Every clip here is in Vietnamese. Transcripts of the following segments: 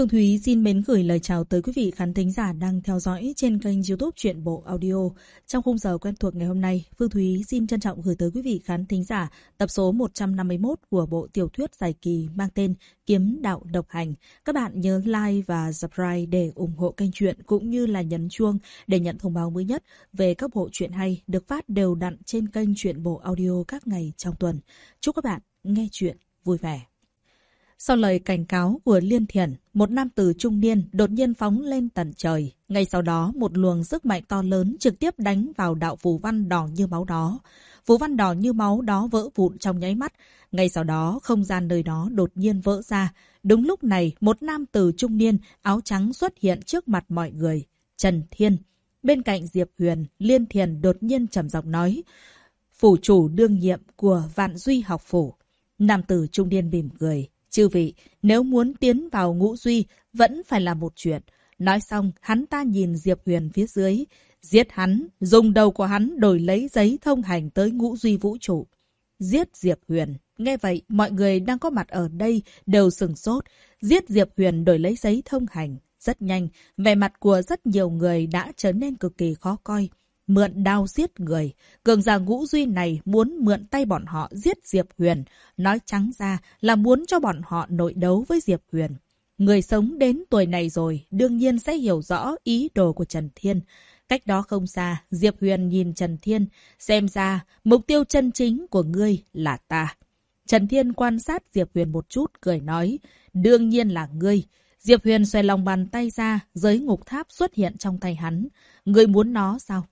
Phương Thúy xin mến gửi lời chào tới quý vị khán thính giả đang theo dõi trên kênh YouTube Truyện Bộ Audio. Trong khung giờ quen thuộc ngày hôm nay, Phương Thúy xin trân trọng gửi tới quý vị khán thính giả tập số 151 của bộ tiểu thuyết dài kỳ mang tên Kiếm Đạo Độc Hành. Các bạn nhớ like và subscribe để ủng hộ kênh truyện cũng như là nhấn chuông để nhận thông báo mới nhất về các bộ truyện hay được phát đều đặn trên kênh Truyện Bộ Audio các ngày trong tuần. Chúc các bạn nghe truyện vui vẻ. Sau lời cảnh cáo của Liên Thiển, một nam tử trung niên đột nhiên phóng lên tận trời. Ngay sau đó, một luồng sức mạnh to lớn trực tiếp đánh vào đạo phù văn đỏ như máu đó. Phù văn đỏ như máu đó vỡ vụn trong nháy mắt. Ngay sau đó, không gian nơi đó đột nhiên vỡ ra. Đúng lúc này, một nam tử trung niên áo trắng xuất hiện trước mặt mọi người. Trần Thiên. Bên cạnh Diệp Huyền, Liên Thiển đột nhiên trầm giọng nói: "Phủ chủ đương nhiệm của Vạn Duy học phủ." Nam tử trung niên mỉm cười: "Chư vị, nếu muốn tiến vào Ngũ Duy, vẫn phải là một chuyện." Nói xong, hắn ta nhìn Diệp Huyền phía dưới. "Giết hắn, dùng đầu của hắn đổi lấy giấy thông hành tới Ngũ Duy vũ trụ." Giết Diệp Huyền. Nghe vậy, mọi người đang có mặt ở đây đều sửng sốt. Giết Diệp Huyền đổi lấy giấy thông hành. Rất nhanh, vẻ mặt của rất nhiều người đã trở nên cực kỳ khó coi. Mượn đao giết người. Cường giả Ngũ Duy này muốn mượn tay bọn họ giết Diệp Huyền. Nói trắng ra là muốn cho bọn họ nội đấu với Diệp Huyền. Người sống đến tuổi này rồi, đương nhiên sẽ hiểu rõ ý đồ của Trần Thiên. Cách đó không xa, Diệp Huyền nhìn Trần Thiên. Xem ra, mục tiêu chân chính của ngươi là ta. Trần Thiên quan sát Diệp Huyền một chút, cười nói: "Đương nhiên là ngươi." Diệp Huyền xoay lòng bàn tay ra, giới ngục tháp xuất hiện trong tay hắn. "Ngươi muốn nó sao?"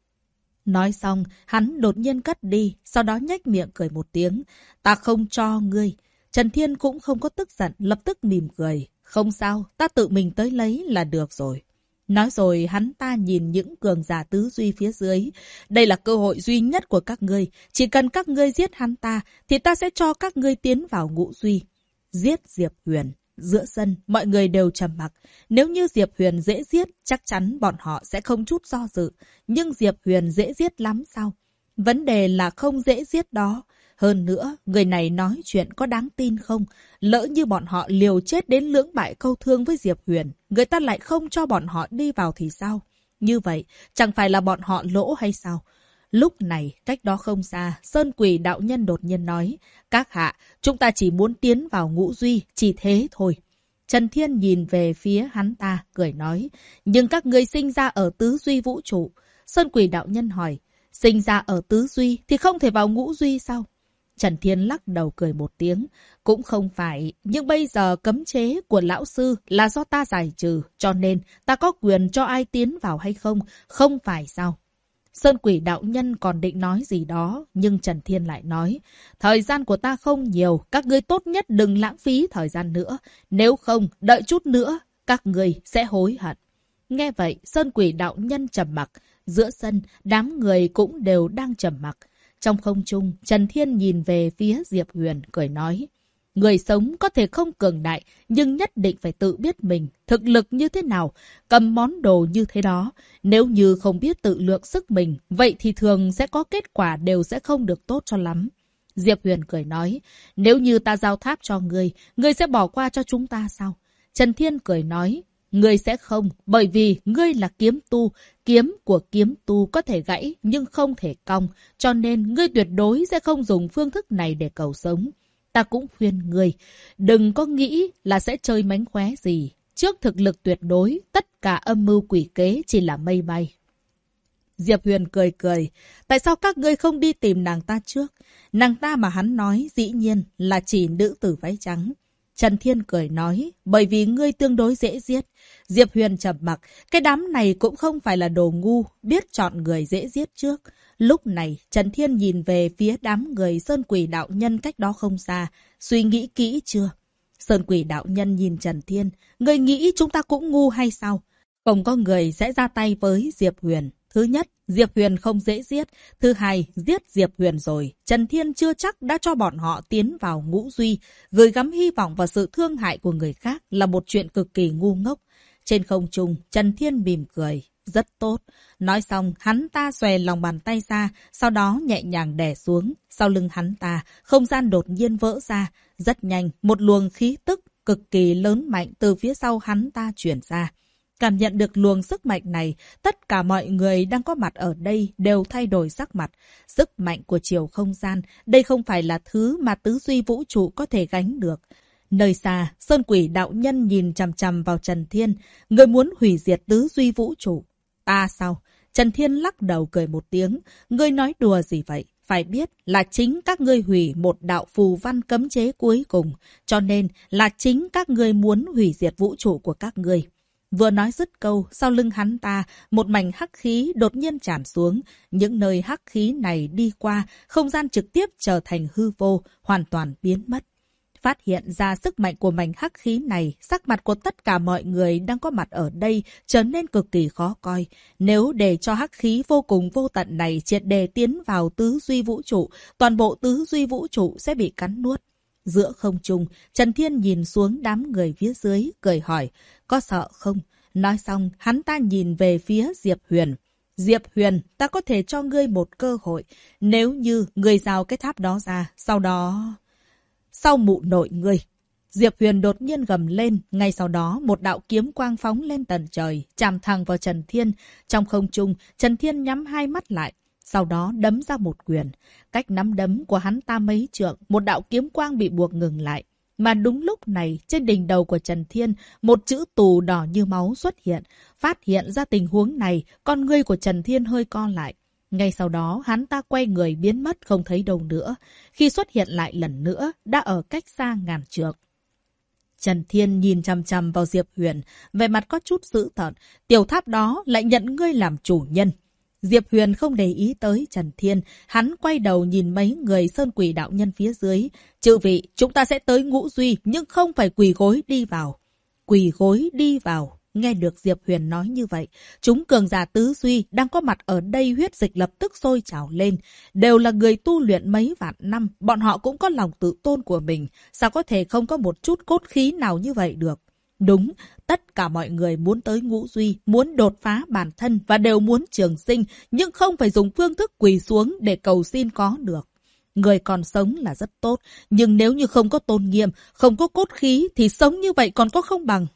Nói xong, hắn đột nhiên cất đi, sau đó nhếch miệng cười một tiếng. "Ta không cho ngươi." Trần Thiên cũng không có tức giận, lập tức mỉm cười. "Không sao, ta tự mình tới lấy là được rồi." Nói rồi hắn ta nhìn những cường giả tứ duy phía dưới. "Đây là cơ hội duy nhất của các ngươi. Chỉ cần các ngươi giết hắn ta, thì ta sẽ cho các ngươi tiến vào Ngũ Duy." Giết Diệp Huyền. Giữa sân, mọi người đều trầm mặc. Nếu như Diệp Huyền dễ giết, chắc chắn bọn họ sẽ không chút do dự. Nhưng Diệp Huyền dễ giết lắm sao? Vấn đề là không dễ giết đó. Hơn nữa, người này nói chuyện có đáng tin không? Lỡ như bọn họ liều chết đến lưỡng bại câu thương với Diệp Huyền, người ta lại không cho bọn họ đi vào thì sao? Như vậy, chẳng phải là bọn họ lỗ hay sao? Lúc này, cách đó không xa, Sơn Quỷ đạo nhân đột nhiên nói: "Các hạ, chúng ta chỉ muốn tiến vào Ngũ Duy, chỉ thế thôi." Trần Thiên nhìn về phía hắn ta, cười nói: "Nhưng các ngươi sinh ra ở Tứ Duy vũ trụ." Sơn Quỷ đạo nhân hỏi: "Sinh ra ở Tứ Duy thì không thể vào Ngũ Duy sao?" Trần Thiên lắc đầu cười một tiếng: "Cũng không phải, nhưng bây giờ cấm chế của lão sư là do ta giải trừ, cho nên ta có quyền cho ai tiến vào hay không, không phải sao?" Sơn Quỷ đạo nhân còn định nói gì đó, nhưng Trần Thiên lại nói: "Thời gian của ta không nhiều, các ngươi tốt nhất đừng lãng phí thời gian nữa. Nếu không, đợi chút nữa, các ngươi sẽ hối hận." Nghe vậy, Sơn Quỷ đạo nhân trầm mặc. Giữa sân, đám người cũng đều đang trầm mặc. Trong không trung, Trần Thiên nhìn về phía Diệp Huyền, cười nói: "Người sống có thể không cường đại, nhưng nhất định phải tự biết mình, thực lực như thế nào, cầm món đồ như thế đó. Nếu như không biết tự lượng sức mình, vậy thì thường sẽ có kết quả đều sẽ không được tốt cho lắm." Diệp Huyền cười nói: "Nếu như ta giao tháp cho ngươi sẽ bỏ qua cho chúng ta sao?" Trần Thiên cười nói: "Ngươi sẽ không, bởi vì ngươi là kiếm tu. Kiếm của kiếm tu có thể gãy nhưng không thể cong, cho nên ngươi tuyệt đối sẽ không dùng phương thức này để cầu sống. Ta cũng khuyên ngươi, đừng có nghĩ là sẽ chơi mánh khóe gì. Trước thực lực tuyệt đối, tất cả âm mưu quỷ kế chỉ là mây bay." Diệp Huyền cười cười: "Tại sao các ngươi không đi tìm nàng ta trước?" Nàng ta mà hắn nói dĩ nhiên là chỉ nữ tử váy trắng. Trần Thiên cười nói: "Bởi vì ngươi tương đối dễ giết." Diệp Huyền trầm mặc. Cái đám này cũng không phải là đồ ngu, biết chọn người dễ giết trước. Lúc này, Trần Thiên nhìn về phía đám người Sơn Quỷ đạo nhân cách đó không xa. "Suy nghĩ kỹ chưa?" Sơn Quỷ đạo nhân nhìn Trần Thiên: "Ngươi nghĩ chúng ta cũng ngu hay sao? Không có người sẽ ra tay với Diệp Huyền. Thứ nhất, Diệp Huyền không dễ giết. Thứ hai, giết Diệp Huyền rồi, Trần Thiên chưa chắc đã cho bọn họ tiến vào Ngũ Duy. Gửi gắm hy vọng vào sự thương hại của người khác là một chuyện cực kỳ ngu ngốc." Trên không trung, Trần Thiên mỉm cười: "Rất tốt." Nói xong, hắn ta xòe lòng bàn tay ra, sau đó nhẹ nhàng đè xuống. Sau lưng hắn ta, không gian đột nhiên vỡ ra. Rất nhanh, một luồng khí tức cực kỳ lớn mạnh từ phía sau hắn ta truyền ra. Cảm nhận được luồng sức mạnh này, tất cả mọi người đang có mặt ở đây đều thay đổi sắc mặt. Sức mạnh của chiều không gian, đây không phải là thứ mà tứ duy vũ trụ có thể gánh được. Nơi xa, Sơn Quỷ đạo nhân nhìn chằm chằm vào Trần Thiên, người muốn hủy diệt tứ duy vũ trụ. Ta sao? Trần Thiên lắc đầu cười một tiếng, ngươi nói đùa gì vậy? Phải biết là chính các ngươi hủy một đạo phù văn cấm chế cuối cùng, cho nên là chính các ngươi muốn hủy diệt vũ trụ của các ngươi. Vừa nói dứt câu, sau lưng hắn ta, một mảnh hắc khí đột nhiên tràn xuống. Những nơi hắc khí này đi qua, không gian trực tiếp trở thành hư vô, hoàn toàn biến mất. Phát hiện ra sức mạnh của mảnh hắc khí này, sắc mặt của tất cả mọi người đang có mặt ở đây trở nên cực kỳ khó coi. Nếu để cho hắc khí vô cùng vô tận này triệt để tiến vào tứ duy vũ trụ, toàn bộ tứ duy vũ trụ sẽ bị cắn nuốt. Giữa không trung, Trần Thiên nhìn xuống đám người phía dưới, cười hỏi, có sợ không? Nói xong, hắn ta nhìn về phía Diệp Huyền. Diệp Huyền, ta có thể cho ngươi một cơ hội. Nếu như ngươi rào cái tháp đó ra, sau mụ nội ngươi. Diệp Huyền đột nhiên gầm lên, ngay sau đó một đạo kiếm quang phóng lên tận trời, chạm thẳng vào Trần Thiên. Trong không trung, Trần Thiên nhắm hai mắt lại, sau đó đấm ra một quyền. Cách nắm đấm của hắn ta mấy trượng, một đạo kiếm quang bị buộc ngừng lại. Mà đúng lúc này, trên đỉnh đầu của Trần Thiên, một chữ tù đỏ như máu xuất hiện. Phát hiện ra tình huống này, con ngươi của Trần Thiên hơi co lại. Ngay sau đó, hắn ta quay người biến mất không thấy đâu nữa. Khi xuất hiện lại lần nữa, đã ở cách xa ngàn trượng. Trần Thiên nhìn chằm chằm vào Diệp Huyền, vẻ mặt có chút dữ tợn. Tiểu tháp đó lại nhận ngươi làm chủ nhân. Diệp Huyền không để ý tới Trần Thiên, hắn quay đầu nhìn mấy người Sơn Quỷ đạo nhân phía dưới. Chư vị, chúng ta sẽ tới Ngũ Duy, nhưng không phải quỳ gối đi vào. Quỳ gối đi vào. Nghe được Diệp Huyền nói như vậy, chúng cường giả tứ duy đang có mặt ở đây huyết dịch lập tức sôi trào lên. Đều là người tu luyện mấy vạn năm, bọn họ cũng có lòng tự tôn của mình. Sao có thể không có một chút cốt khí nào như vậy được? Đúng, tất cả mọi người muốn tới Ngũ Duy, muốn đột phá bản thân và đều muốn trường sinh, nhưng không phải dùng phương thức quỳ xuống để cầu xin có được. Người còn sống là rất tốt, nhưng nếu như không có tôn nghiêm, không có cốt khí thì sống như vậy còn có không bằng.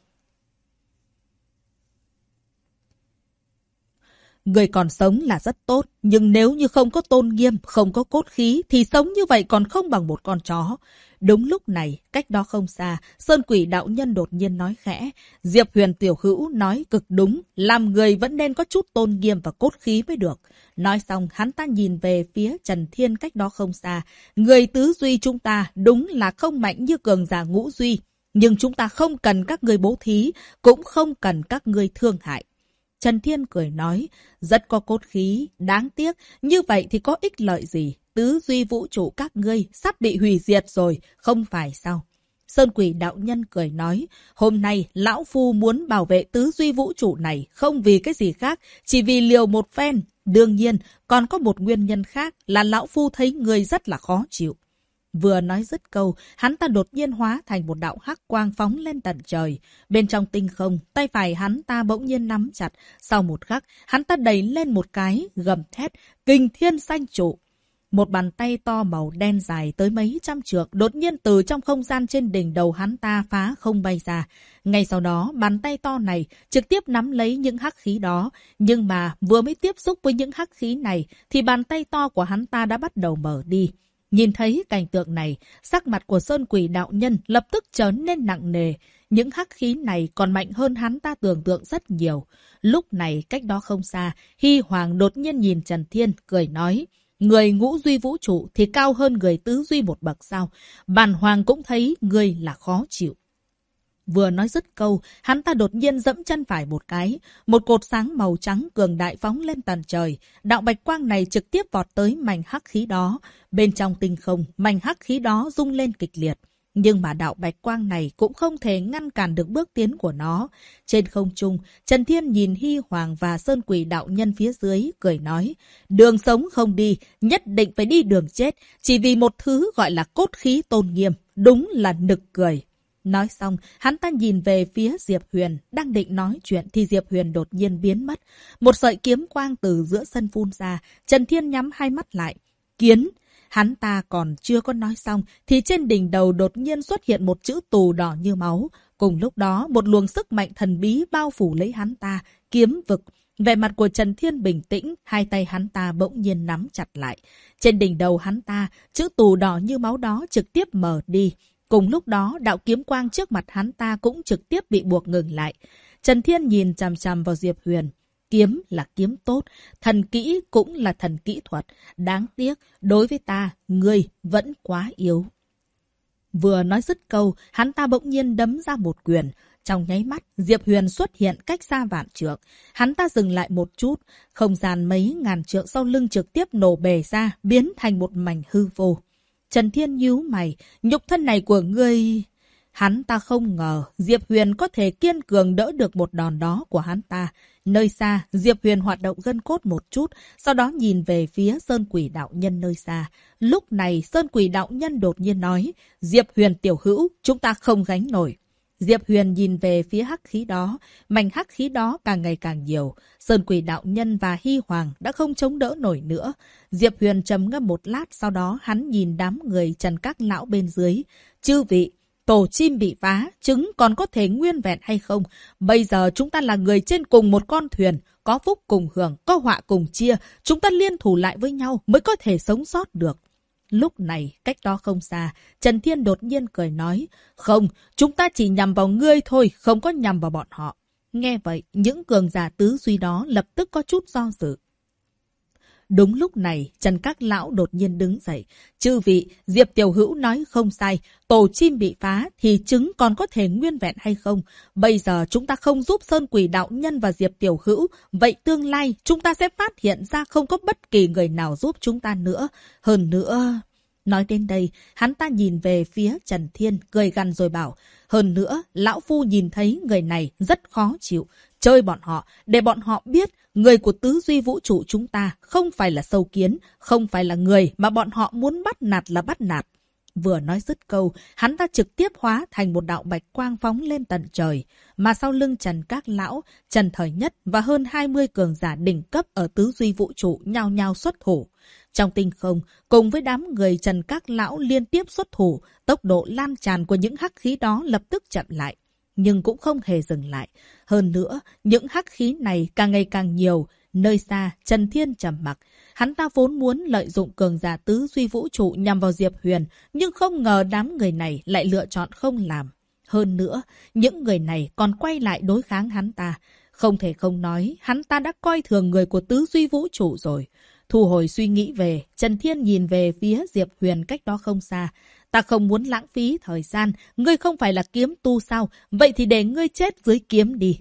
Người còn sống là rất tốt, nhưng nếu như không có tôn nghiêm, không có cốt khí, thì sống như vậy còn không bằng một con chó. Đúng lúc này, cách đó không xa, Sơn Quỷ đạo nhân đột nhiên nói khẽ. Diệp Huyền tiểu hữu nói cực đúng, làm người vẫn nên có chút tôn nghiêm và cốt khí mới được. Nói xong, hắn ta nhìn về phía Trần Thiên cách đó không xa. Người tứ duy chúng ta đúng là không mạnh như cường giả Ngũ Duy, nhưng chúng ta không cần các ngươi bố thí, cũng không cần các ngươi thương hại. Trần Thiên cười nói, rất có cốt khí, đáng tiếc, như vậy thì có ích lợi gì? Tứ duy vũ trụ các ngươi sắp bị hủy diệt rồi, không phải sao? Sơn Quỷ đạo nhân cười nói, hôm nay lão phu muốn bảo vệ tứ duy vũ trụ này, không vì cái gì khác, chỉ vì liều một phen. Đương nhiên, còn có một nguyên nhân khác là lão phu thấy ngươi rất là khó chịu. Vừa nói dứt câu, hắn ta đột nhiên hóa thành một đạo hắc quang phóng lên tận trời. Bên trong tinh không, tay phải hắn ta bỗng nhiên nắm chặt. Sau một khắc, hắn ta đẩy lên một cái, gầm thét, kình thiên sanh trụ. Một bàn tay to màu đen dài tới mấy trăm trượng đột nhiên từ trong không gian trên đỉnh đầu hắn ta phá không bay ra. Ngay sau đó, bàn tay to này trực tiếp nắm lấy những hắc khí đó. Nhưng mà vừa mới tiếp xúc với những hắc khí này, thì bàn tay to của hắn ta đã bắt đầu mở đi. Nhìn thấy cảnh tượng này, sắc mặt của Sơn Quỷ đạo nhân lập tức trở nên nặng nề. Những hắc khí này còn mạnh hơn hắn ta tưởng tượng rất nhiều. Lúc này, cách đó không xa, Hy Hoàng đột nhiên nhìn Trần Thiên, cười nói, người Ngũ Duy vũ trụ thì cao hơn người tứ duy một bậc sao? Bản Hoàng cũng thấy người là khó chịu. Vừa nói dứt câu, hắn ta đột nhiên dẫm chân phải một cái. Một cột sáng màu trắng cường đại phóng lên tận trời. Đạo bạch quang này trực tiếp vọt tới mảnh hắc khí đó. Bên trong tinh không, mảnh hắc khí đó rung lên kịch liệt. Nhưng mà đạo bạch quang này cũng không thể ngăn cản được bước tiến của nó. Trên không trung, Trần Thiên nhìn Hy Hoàng và Sơn Quỷ đạo nhân phía dưới, cười nói, đường sống không đi, nhất định phải đi đường chết, chỉ vì một thứ gọi là cốt khí tôn nghiêm. Đúng là nực cười. Nói xong, hắn ta nhìn về phía Diệp Huyền, đang định nói chuyện thì Diệp Huyền đột nhiên biến mất. Một sợi kiếm quang từ giữa sân phun ra, Trần Thiên nhắm hai mắt lại. Kiến! Hắn ta còn chưa có nói xong, thì trên đỉnh đầu đột nhiên xuất hiện một chữ tù đỏ như máu. Cùng lúc đó, một luồng sức mạnh thần bí bao phủ lấy hắn ta, kiếm vực. Vẻ mặt của Trần Thiên bình tĩnh, hai tay hắn ta bỗng nhiên nắm chặt lại. Trên đỉnh đầu hắn ta, chữ tù đỏ như máu đó trực tiếp mở đi. Cùng lúc đó, đạo kiếm quang trước mặt hắn ta cũng trực tiếp bị buộc ngừng lại. Trần Thiên nhìn chằm chằm vào Diệp Huyền. Kiếm là kiếm tốt, thần kỹ cũng là thần kỹ thuật. Đáng tiếc, đối với ta, ngươi vẫn quá yếu. Vừa nói dứt câu, hắn ta bỗng nhiên đấm ra một quyền. Trong nháy mắt, Diệp Huyền xuất hiện cách xa vạn trượng. Hắn ta dừng lại một chút, không gian mấy ngàn trượng sau lưng trực tiếp nổ bể ra, biến thành một mảnh hư vô. Trần Thiên nhíu mày, nhục thân này của ngươi... Hắn ta không ngờ Diệp Huyền có thể kiên cường đỡ được một đòn đó của hắn ta. Nơi xa, Diệp Huyền hoạt động gân cốt một chút, sau đó nhìn về phía Sơn Quỷ Đạo Nhân nơi xa. Lúc này, Sơn Quỷ Đạo Nhân đột nhiên nói, Diệp Huyền tiểu hữu, chúng ta không gánh nổi. Diệp Huyền nhìn về phía hắc khí đó, mảnh hắc khí đó càng ngày càng nhiều. Sơn Quỷ Đạo Nhân và Hy Hoàng đã không chống đỡ nổi nữa. Diệp Huyền trầm ngâm một lát, sau đó hắn nhìn đám người Trần Các Lão bên dưới. Chư vị, tổ chim bị phá, trứng còn có thể nguyên vẹn hay không? Bây giờ chúng ta là người trên cùng một con thuyền, có phúc cùng hưởng, có họa cùng chia. Chúng ta liên thủ lại với nhau mới có thể sống sót được. Lúc này, cách đó không xa, Trần Thiên đột nhiên cười nói, không, chúng ta chỉ nhằm vào ngươi thôi, không có nhằm vào bọn họ. Nghe vậy, những cường giả tứ duy đó lập tức có chút do dự. Đúng lúc này, Trần Các Lão đột nhiên đứng dậy. Chư vị, Diệp Tiểu Hữu nói không sai, tổ chim bị phá thì trứng còn có thể nguyên vẹn hay không? Bây giờ chúng ta không giúp Sơn Quỷ Đạo Nhân và Diệp Tiểu Hữu, vậy tương lai chúng ta sẽ phát hiện ra không có bất kỳ người nào giúp chúng ta nữa. Hơn nữa... Nói đến đây, hắn ta nhìn về phía Trần Thiên, cười gằn rồi bảo, hơn nữa, lão phu nhìn thấy người này rất khó chịu. Chơi bọn họ, để bọn họ biết, người của tứ duy vũ trụ chúng ta không phải là sâu kiến, không phải là người mà bọn họ muốn bắt nạt là bắt nạt. Vừa nói dứt câu, hắn ta trực tiếp hóa thành một đạo bạch quang phóng lên tận trời. Mà sau lưng Trần Các Lão, Trần Thời Nhất và hơn 20 cường giả đỉnh cấp ở tứ duy vũ trụ nhao nhao xuất thủ. Trong tinh không, cùng với đám người Trần Các Lão liên tiếp xuất thủ, tốc độ lan tràn của những hắc khí đó lập tức chậm lại. Nhưng cũng không hề dừng lại. Hơn nữa, những hắc khí này càng ngày càng nhiều. Nơi xa, Trần Thiên trầm mặc. Hắn ta vốn muốn lợi dụng cường giả tứ duy vũ trụ nhằm vào Diệp Huyền, nhưng không ngờ đám người này lại lựa chọn không làm. Hơn nữa, những người này còn quay lại đối kháng hắn ta. Không thể không nói, hắn ta đã coi thường người của tứ duy vũ trụ rồi. Thu hồi suy nghĩ về, Trần Thiên nhìn về phía Diệp Huyền cách đó không xa. Ta không muốn lãng phí thời gian, ngươi không phải là kiếm tu sao? Vậy thì để ngươi chết dưới kiếm đi.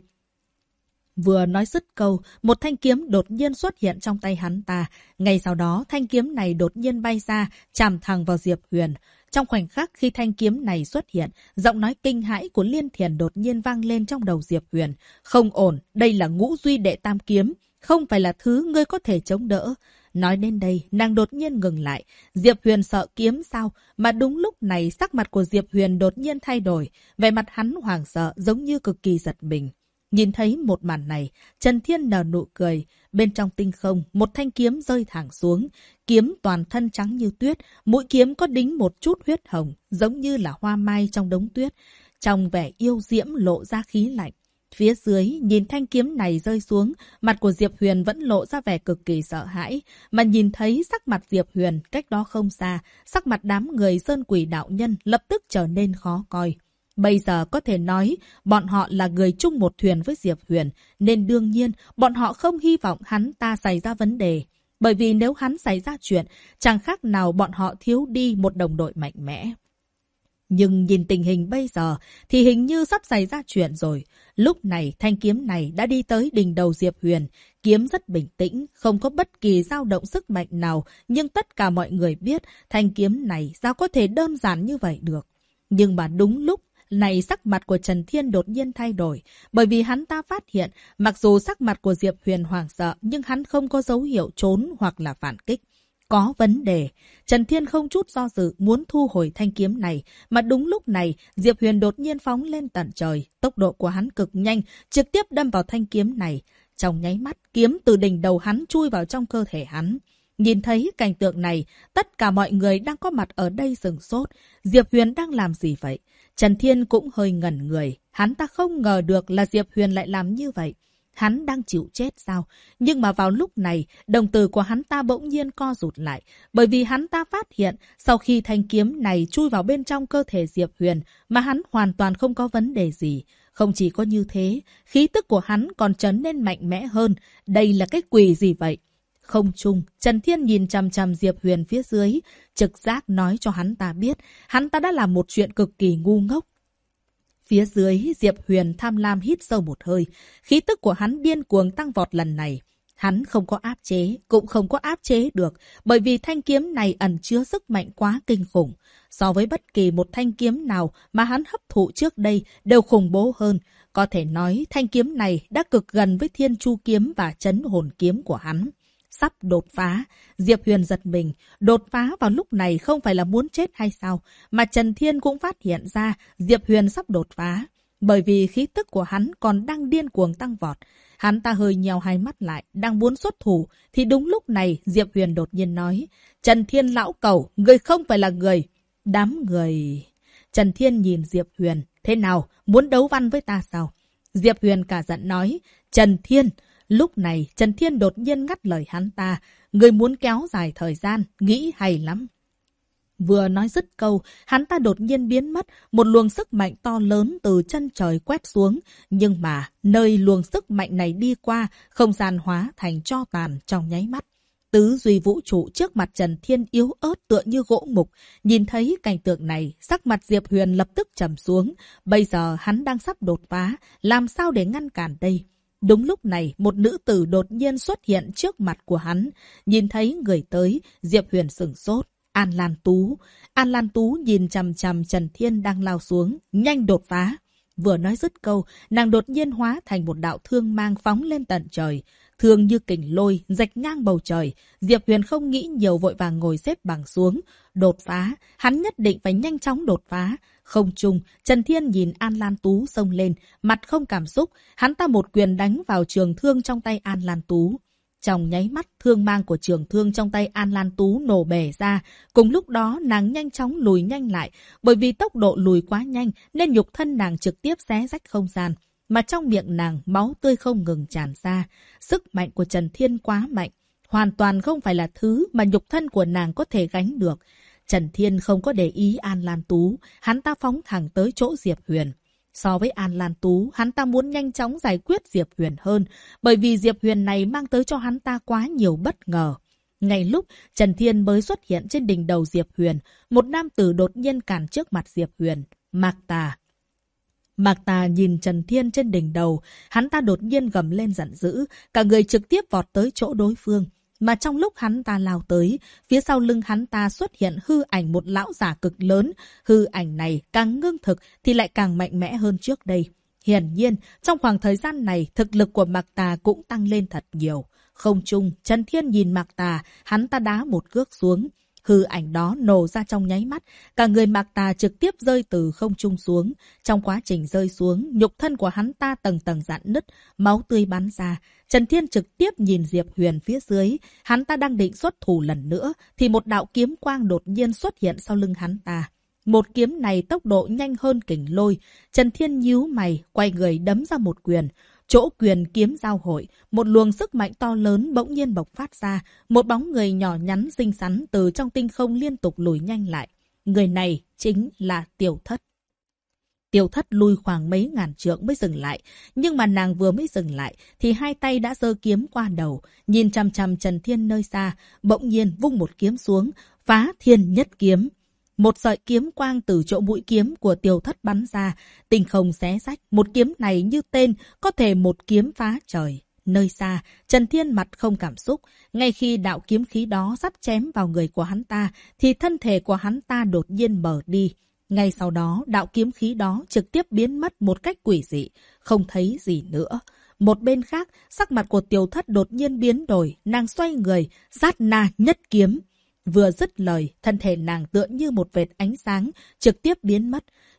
Vừa nói dứt câu, một thanh kiếm đột nhiên xuất hiện trong tay hắn ta. Ngay sau đó, thanh kiếm này đột nhiên bay ra, chạm thẳng vào Diệp Huyền. Trong khoảnh khắc khi thanh kiếm này xuất hiện, giọng nói kinh hãi của Liên Thiền đột nhiên vang lên trong đầu Diệp Huyền. Không ổn, đây là ngũ duy đệ tam kiếm, không phải là thứ ngươi có thể chống đỡ. Nói đến đây, nàng đột nhiên ngừng lại. Diệp Huyền sợ kiếm sao? Mà đúng lúc này, sắc mặt của Diệp Huyền đột nhiên thay đổi. Vẻ mặt hắn hoảng sợ, giống như cực kỳ giật mình. Nhìn thấy một màn này, Trần Thiên nở nụ cười. Bên trong tinh không, một thanh kiếm rơi thẳng xuống. Kiếm toàn thân trắng như tuyết, mũi kiếm có đính một chút huyết hồng, giống như là hoa mai trong đống tuyết. Trong vẻ yêu diễm lộ ra khí lạnh. Phía dưới, nhìn thanh kiếm này rơi xuống, mặt của Diệp Huyền vẫn lộ ra vẻ cực kỳ sợ hãi. Mà nhìn thấy sắc mặt Diệp Huyền cách đó không xa, sắc mặt đám người Sơn Quỷ Đạo Nhân lập tức trở nên khó coi. Bây giờ có thể nói, bọn họ là người chung một thuyền với Diệp Huyền, nên đương nhiên, bọn họ không hy vọng hắn ta xảy ra vấn đề. Bởi vì nếu hắn xảy ra chuyện, chẳng khác nào bọn họ thiếu đi một đồng đội mạnh mẽ. Nhưng nhìn tình hình bây giờ, thì hình như sắp xảy ra chuyện rồi. Lúc này, thanh kiếm này đã đi tới đỉnh đầu Diệp Huyền. Kiếm rất bình tĩnh, không có bất kỳ dao động sức mạnh nào, nhưng tất cả mọi người biết, thanh kiếm này sao có thể đơn giản như vậy được. Nhưng mà đúng lúc này sắc mặt của Trần Thiên đột nhiên thay đổi, bởi vì hắn ta phát hiện, mặc dù sắc mặt của Diệp Huyền hoảng sợ, nhưng hắn không có dấu hiệu trốn hoặc là phản kích. Có vấn đề. Trần Thiên không chút do dự muốn thu hồi thanh kiếm này, mà đúng lúc này, Diệp Huyền đột nhiên phóng lên tận trời. Tốc độ của hắn cực nhanh, trực tiếp đâm vào thanh kiếm này. Trong nháy mắt, kiếm từ đỉnh đầu hắn chui vào trong cơ thể hắn. Nhìn thấy cảnh tượng này, tất cả mọi người đang có mặt ở đây sửng sốt. Diệp Huyền đang làm gì vậy? Trần Thiên cũng hơi ngẩn người. Hắn ta không ngờ được là Diệp Huyền lại làm như vậy. Hắn đang chịu chết sao? Nhưng mà vào lúc này, đồng tử của hắn ta bỗng nhiên co rụt lại. Bởi vì hắn ta phát hiện, sau khi thanh kiếm này chui vào bên trong cơ thể Diệp Huyền, mà hắn hoàn toàn không có vấn đề gì. Không chỉ có như thế, khí tức của hắn còn trở nên mạnh mẽ hơn. Đây là cái quỷ gì vậy? Không trung, Trần Thiên nhìn chằm chằm Diệp Huyền phía dưới. Trực giác nói cho hắn ta biết, hắn ta đã làm một chuyện cực kỳ ngu ngốc. Phía dưới, Diệp Huyền tham lam hít sâu một hơi. Khí tức của hắn điên cuồng tăng vọt lần này. Hắn không có áp chế, cũng không có áp chế được, bởi vì thanh kiếm này ẩn chứa sức mạnh quá kinh khủng. So với bất kỳ một thanh kiếm nào mà hắn hấp thụ trước đây đều khủng bố hơn. Có thể nói thanh kiếm này đã cực gần với Thiên Chu kiếm và Chấn Hồn kiếm của hắn. Sắp đột phá, Diệp Huyền giật mình. Đột phá vào lúc này không phải là muốn chết hay sao? Mà Trần Thiên cũng phát hiện ra Diệp Huyền sắp đột phá. Bởi vì khí tức của hắn còn đang điên cuồng tăng vọt. Hắn ta hơi nheo hai mắt lại, đang muốn xuất thủ. Thì đúng lúc này Diệp Huyền đột nhiên nói, Trần Thiên lão cẩu, người không phải là người. Đám người... Trần Thiên nhìn Diệp Huyền, thế nào, muốn đấu văn với ta sao? Diệp Huyền cả giận nói, Trần Thiên... Lúc này, Trần Thiên đột nhiên ngắt lời hắn ta. Người muốn kéo dài thời gian, nghĩ hay lắm. Vừa nói dứt câu, hắn ta đột nhiên biến mất. Một luồng sức mạnh to lớn từ chân trời quét xuống. Nhưng mà, nơi luồng sức mạnh này đi qua, không gian hóa thành tro tàn trong nháy mắt. Tứ duy vũ trụ trước mặt Trần Thiên yếu ớt tựa như gỗ mục. Nhìn thấy cảnh tượng này, sắc mặt Diệp Huyền lập tức trầm xuống. Bây giờ hắn đang sắp đột phá, làm sao để ngăn cản đây? Đúng lúc này, một nữ tử đột nhiên xuất hiện trước mặt của hắn. Nhìn thấy người tới, Diệp Huyền sửng sốt. An Lan Tú. An Lan Tú nhìn chằm chằm Trần Thiên đang lao xuống. Nhanh đột phá. Vừa nói dứt câu, nàng đột nhiên hóa thành một đạo thương mang phóng lên tận trời. Thương như kình lôi, rạch ngang bầu trời. Diệp Huyền không nghĩ nhiều vội vàng ngồi xếp bằng xuống. Đột phá. Hắn nhất định phải nhanh chóng đột phá. Không trung, Trần Thiên nhìn An Lan Tú xông lên, mặt không cảm xúc, hắn ta một quyền đánh vào trường thương trong tay An Lan Tú. Trong nháy mắt, thương mang của trường thương trong tay An Lan Tú nổ bể ra, cùng lúc đó nàng nhanh chóng lùi nhanh lại, bởi vì tốc độ lùi quá nhanh nên nhục thân nàng trực tiếp xé rách không gian, mà trong miệng nàng máu tươi không ngừng tràn ra. Sức mạnh của Trần Thiên quá mạnh, hoàn toàn không phải là thứ mà nhục thân của nàng có thể gánh được. Trần Thiên không có để ý An Lan Tú, hắn ta phóng thẳng tới chỗ Diệp Huyền. So với An Lan Tú, hắn ta muốn nhanh chóng giải quyết Diệp Huyền hơn, bởi vì Diệp Huyền này mang tới cho hắn ta quá nhiều bất ngờ. Ngay lúc Trần Thiên mới xuất hiện trên đỉnh đầu Diệp Huyền, một nam tử đột nhiên cản trước mặt Diệp Huyền, Mạc Tà. Mạc Tà nhìn Trần Thiên trên đỉnh đầu, hắn ta đột nhiên gầm lên giận dữ, cả người trực tiếp vọt tới chỗ đối phương. Mà trong lúc hắn ta lao tới, phía sau lưng hắn ta xuất hiện hư ảnh một lão giả cực lớn. Hư ảnh này càng ngưng thực thì lại càng mạnh mẽ hơn trước đây. Hiển nhiên, trong khoảng thời gian này, thực lực của Mạc Tà cũng tăng lên thật nhiều. Không trung, Trần Thiên nhìn Mạc Tà, hắn ta đá một cước xuống. Hư ảnh đó nổ ra trong nháy mắt, cả người Mạc Tà trực tiếp rơi từ không trung xuống. Trong quá trình rơi xuống, nhục thân của hắn ta tầng tầng rạn nứt, máu tươi bắn ra. Trần Thiên trực tiếp nhìn Diệp Huyền phía dưới, hắn ta đang định xuất thủ lần nữa, thì một đạo kiếm quang đột nhiên xuất hiện sau lưng hắn ta. Một kiếm này tốc độ nhanh hơn kình lôi. Trần Thiên nhíu mày, quay người đấm ra một quyền. Chỗ quyền kiếm giao hội, một luồng sức mạnh to lớn bỗng nhiên bộc phát ra. Một bóng người nhỏ nhắn xinh xắn từ trong tinh không liên tục lùi nhanh lại. Người này chính là Tiểu Thất. Tiểu Thất lùi khoảng mấy ngàn trượng mới dừng lại. Nhưng mà nàng vừa mới dừng lại thì hai tay đã giơ kiếm qua đầu. Nhìn chằm chằm Trần Thiên nơi xa, bỗng nhiên vung một kiếm xuống, phá thiên nhất kiếm. Một sợi kiếm quang từ chỗ mũi kiếm của Tiểu Thất bắn ra, tinh không xé rách, một kiếm này như tên, có thể một kiếm phá trời. Nơi xa, Trần Thiên mặt không cảm xúc, ngay khi đạo kiếm khí đó sắp chém vào người của hắn ta, thì thân thể của hắn ta đột nhiên mở đi. Ngay sau đó, đạo kiếm khí đó trực tiếp biến mất một cách quỷ dị, không thấy gì nữa. Một bên khác, sắc mặt của Tiểu Thất đột nhiên biến đổi, nàng xoay người, sát na nhất kiếm. Vừa dứt lời, thân thể nàng tựa như một vệt ánh sáng, trực tiếp biến mất.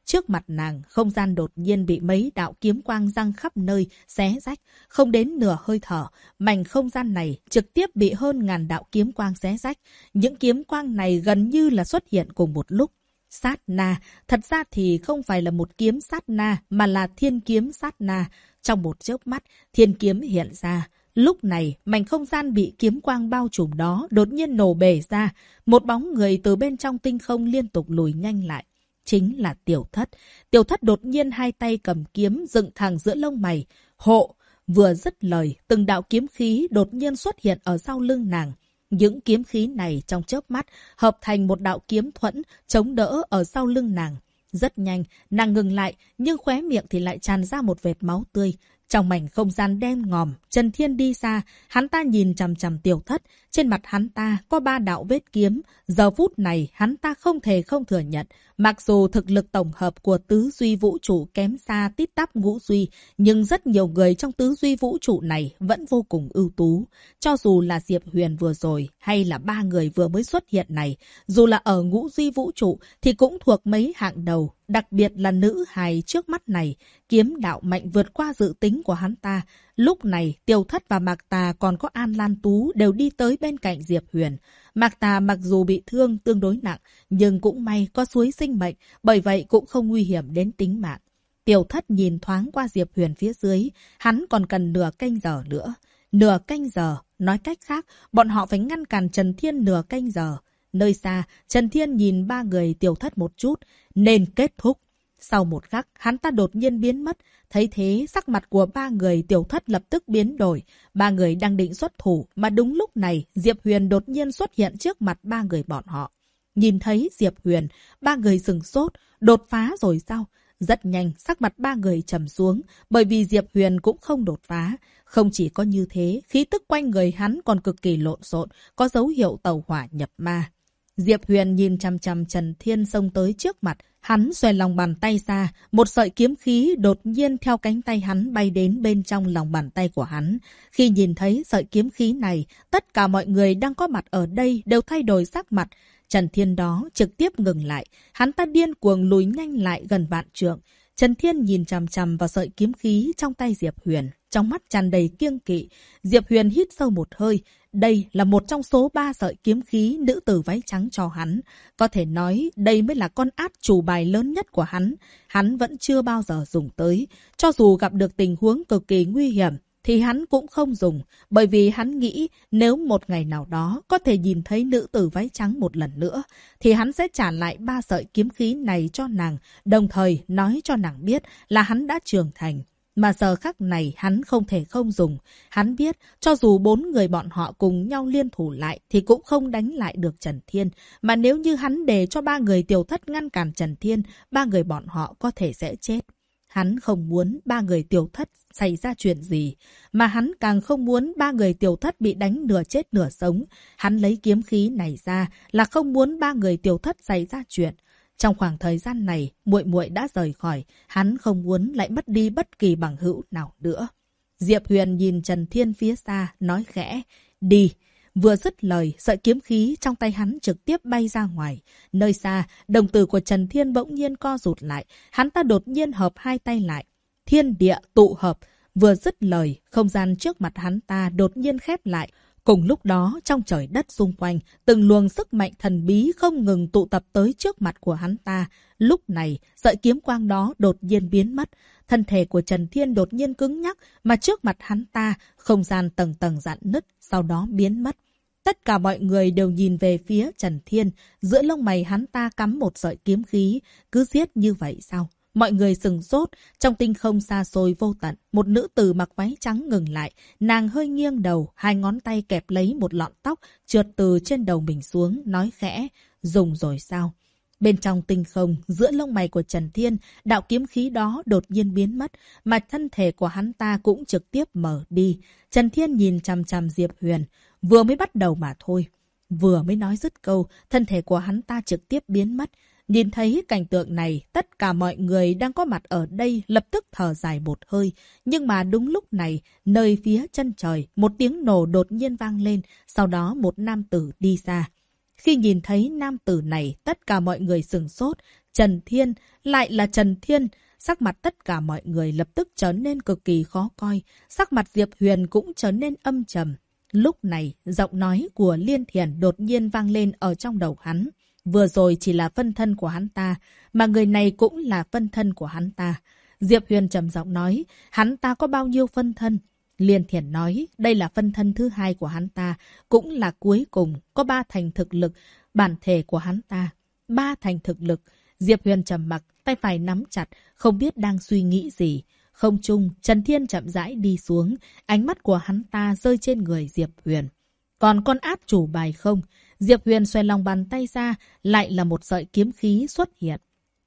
Trước mặt nàng, không gian đột nhiên bị mấy đạo kiếm quang giăng khắp nơi, xé rách. Không đến nửa hơi thở, mảnh không gian này trực tiếp bị hơn ngàn đạo kiếm quang xé rách. Những kiếm quang này gần như là xuất hiện cùng một lúc. Sát na, thật ra thì không phải là một kiếm sát na, mà là thiên kiếm sát na. Trong một chớp mắt, thiên kiếm hiện ra. Lúc này, mảnh không gian bị kiếm quang bao trùm đó đột nhiên nổ bể ra. Một bóng người từ bên trong tinh không liên tục lùi nhanh lại. Chính là Tiểu Thất. Tiểu Thất đột nhiên hai tay cầm kiếm dựng thẳng giữa lông mày. Hộ! Vừa dứt lời, từng đạo kiếm khí đột nhiên xuất hiện ở sau lưng nàng. Những kiếm khí này trong chớp mắt hợp thành một đạo kiếm thuẫn chống đỡ ở sau lưng nàng. Rất nhanh, nàng ngừng lại, nhưng khóe miệng thì lại tràn ra một vệt máu tươi. Trong mảnh không gian đen ngòm, Trần Thiên đi xa, hắn ta nhìn chằm chằm Tiểu Thất. Trên mặt hắn ta có 3 đạo vết kiếm. Giờ phút này, hắn ta không thể không thừa nhận. Mặc dù thực lực tổng hợp của tứ duy vũ trụ kém xa tít tắp ngũ duy, nhưng rất nhiều người trong tứ duy vũ trụ này vẫn vô cùng ưu tú. Cho dù là Diệp Huyền vừa rồi, hay là 3 người vừa mới xuất hiện này, dù là ở ngũ duy vũ trụ thì cũng thuộc mấy hạng đầu. Đặc biệt là nữ hài trước mắt này, kiếm đạo mạnh vượt qua dự tính của hắn ta. Lúc này, Tiểu Thất và Mạc Tà còn có An Lan Tú đều đi tới bên cạnh Diệp Huyền. Mạc Tà mặc dù bị thương tương đối nặng, nhưng cũng may có suối sinh mệnh, bởi vậy cũng không nguy hiểm đến tính mạng. Tiểu Thất nhìn thoáng qua Diệp Huyền phía dưới, hắn còn cần nửa canh giờ nữa. Nửa canh giờ, nói cách khác, bọn họ phải ngăn cản Trần Thiên nửa canh giờ. Nơi xa, Trần Thiên nhìn 3 người Tiểu Thất một chút, nên kết thúc. Sau một khắc, hắn ta đột nhiên biến mất. Thấy thế, sắc mặt của 3 người Tiểu Thất lập tức biến đổi. 3 người đang định xuất thủ, mà đúng lúc này, Diệp Huyền đột nhiên xuất hiện trước mặt 3 người bọn họ. Nhìn thấy Diệp Huyền, 3 người sừng sốt, đột phá rồi sao? Rất nhanh, sắc mặt 3 người trầm xuống, bởi vì Diệp Huyền cũng không đột phá. Không chỉ có như thế, khí tức quanh người hắn còn cực kỳ lộn xộn, có dấu hiệu tẩu hỏa nhập ma. Diệp Huyền nhìn chằm chằm Trần Thiên xông tới trước mặt, hắn xoay lòng bàn tay ra, một sợi kiếm khí đột nhiên theo cánh tay hắn bay đến bên trong lòng bàn tay của hắn. Khi nhìn thấy sợi kiếm khí này, tất cả mọi người đang có mặt ở đây đều thay đổi sắc mặt. Trần Thiên đó trực tiếp ngừng lại, hắn ta điên cuồng lùi nhanh lại gần vạn trượng. Trần Thiên nhìn chằm chằm vào sợi kiếm khí trong tay Diệp Huyền, trong mắt tràn đầy kiêng kỵ. Diệp Huyền hít sâu một hơi. Đây là một trong số 3 sợi kiếm khí nữ tử váy trắng cho hắn. Có thể nói đây mới là con át chủ bài lớn nhất của hắn. Hắn vẫn chưa bao giờ dùng tới. Cho dù gặp được tình huống cực kỳ nguy hiểm, thì hắn cũng không dùng. Bởi vì hắn nghĩ nếu một ngày nào đó có thể nhìn thấy nữ tử váy trắng một lần nữa, thì hắn sẽ trả lại 3 sợi kiếm khí này cho nàng, đồng thời nói cho nàng biết là hắn đã trưởng thành. Mà giờ khắc này hắn không thể không dùng. Hắn biết cho dù 4 người bọn họ cùng nhau liên thủ lại thì cũng không đánh lại được Trần Thiên. Mà nếu như hắn để cho 3 người Tiểu Thất ngăn cản Trần Thiên, 3 người bọn họ có thể sẽ chết. Hắn không muốn 3 người Tiểu Thất xảy ra chuyện gì. Mà hắn càng không muốn 3 người Tiểu Thất bị đánh nửa chết nửa sống. Hắn lấy kiếm khí này ra là không muốn 3 người Tiểu Thất xảy ra chuyện. Trong khoảng thời gian này, muội muội đã rời khỏi, hắn không muốn lại mất đi bất kỳ bằng hữu nào nữa. Diệp Huyền nhìn Trần Thiên phía xa, nói khẽ, đi. Vừa dứt lời, sợi kiếm khí trong tay hắn trực tiếp bay ra ngoài. Nơi xa, đồng tử của Trần Thiên bỗng nhiên co rụt lại, hắn ta đột nhiên hợp hai tay lại. Thiên địa tụ hợp. Vừa dứt lời, không gian trước mặt hắn ta đột nhiên khép lại. Cùng lúc đó, trong trời đất xung quanh, từng luồng sức mạnh thần bí không ngừng tụ tập tới trước mặt của hắn ta. Lúc này, sợi kiếm quang đó đột nhiên biến mất. Thân thể của Trần Thiên đột nhiên cứng nhắc, mà trước mặt hắn ta, không gian tầng tầng rạn nứt, sau đó biến mất. Tất cả mọi người đều nhìn về phía Trần Thiên, giữa lông mày hắn ta cắm một sợi kiếm khí, cứ giết như vậy sao? Mọi người sừng sốt, trong tinh không xa xôi vô tận, một nữ tử mặc váy trắng ngừng lại, nàng hơi nghiêng đầu, 2 ngón tay kẹp lấy một lọn tóc, trượt từ trên đầu mình xuống, nói khẽ, dùng rồi sao? Bên trong tinh không, giữa lông mày của Trần Thiên, đạo kiếm khí đó đột nhiên biến mất, mà thân thể của hắn ta cũng trực tiếp mở đi. Trần Thiên nhìn chằm chằm Diệp Huyền, vừa mới bắt đầu mà thôi. Vừa mới nói dứt câu, thân thể của hắn ta trực tiếp biến mất. Nhìn thấy cảnh tượng này, tất cả mọi người đang có mặt ở đây lập tức thở dài một hơi. Nhưng mà đúng lúc này, nơi phía chân trời, một tiếng nổ đột nhiên vang lên, sau đó một nam tử đi ra. Khi nhìn thấy nam tử này, tất cả mọi người sửng sốt. Trần Thiên, lại là Trần Thiên. Sắc mặt tất cả mọi người lập tức trở nên cực kỳ khó coi. Sắc mặt Diệp Huyền cũng trở nên âm trầm. Lúc này, giọng nói của Liên Thiển đột nhiên vang lên ở trong đầu hắn. Vừa rồi chỉ là phân thân của hắn ta, mà người này cũng là phân thân của hắn ta. Diệp Huyền trầm giọng nói, hắn ta có bao nhiêu phân thân? Liên Thiển nói, đây là phân thân thứ hai của hắn ta, cũng là cuối cùng, có 3 thành thực lực, bản thể của hắn ta. 3 thành thực lực. Diệp Huyền trầm mặc, tay phải nắm chặt, không biết đang suy nghĩ gì. Không trung, Trần Thiên chậm rãi đi xuống, ánh mắt của hắn ta rơi trên người Diệp Huyền. Còn con áp chủ bài không? Diệp Huyền xoay lòng bàn tay ra, lại là một sợi kiếm khí xuất hiện.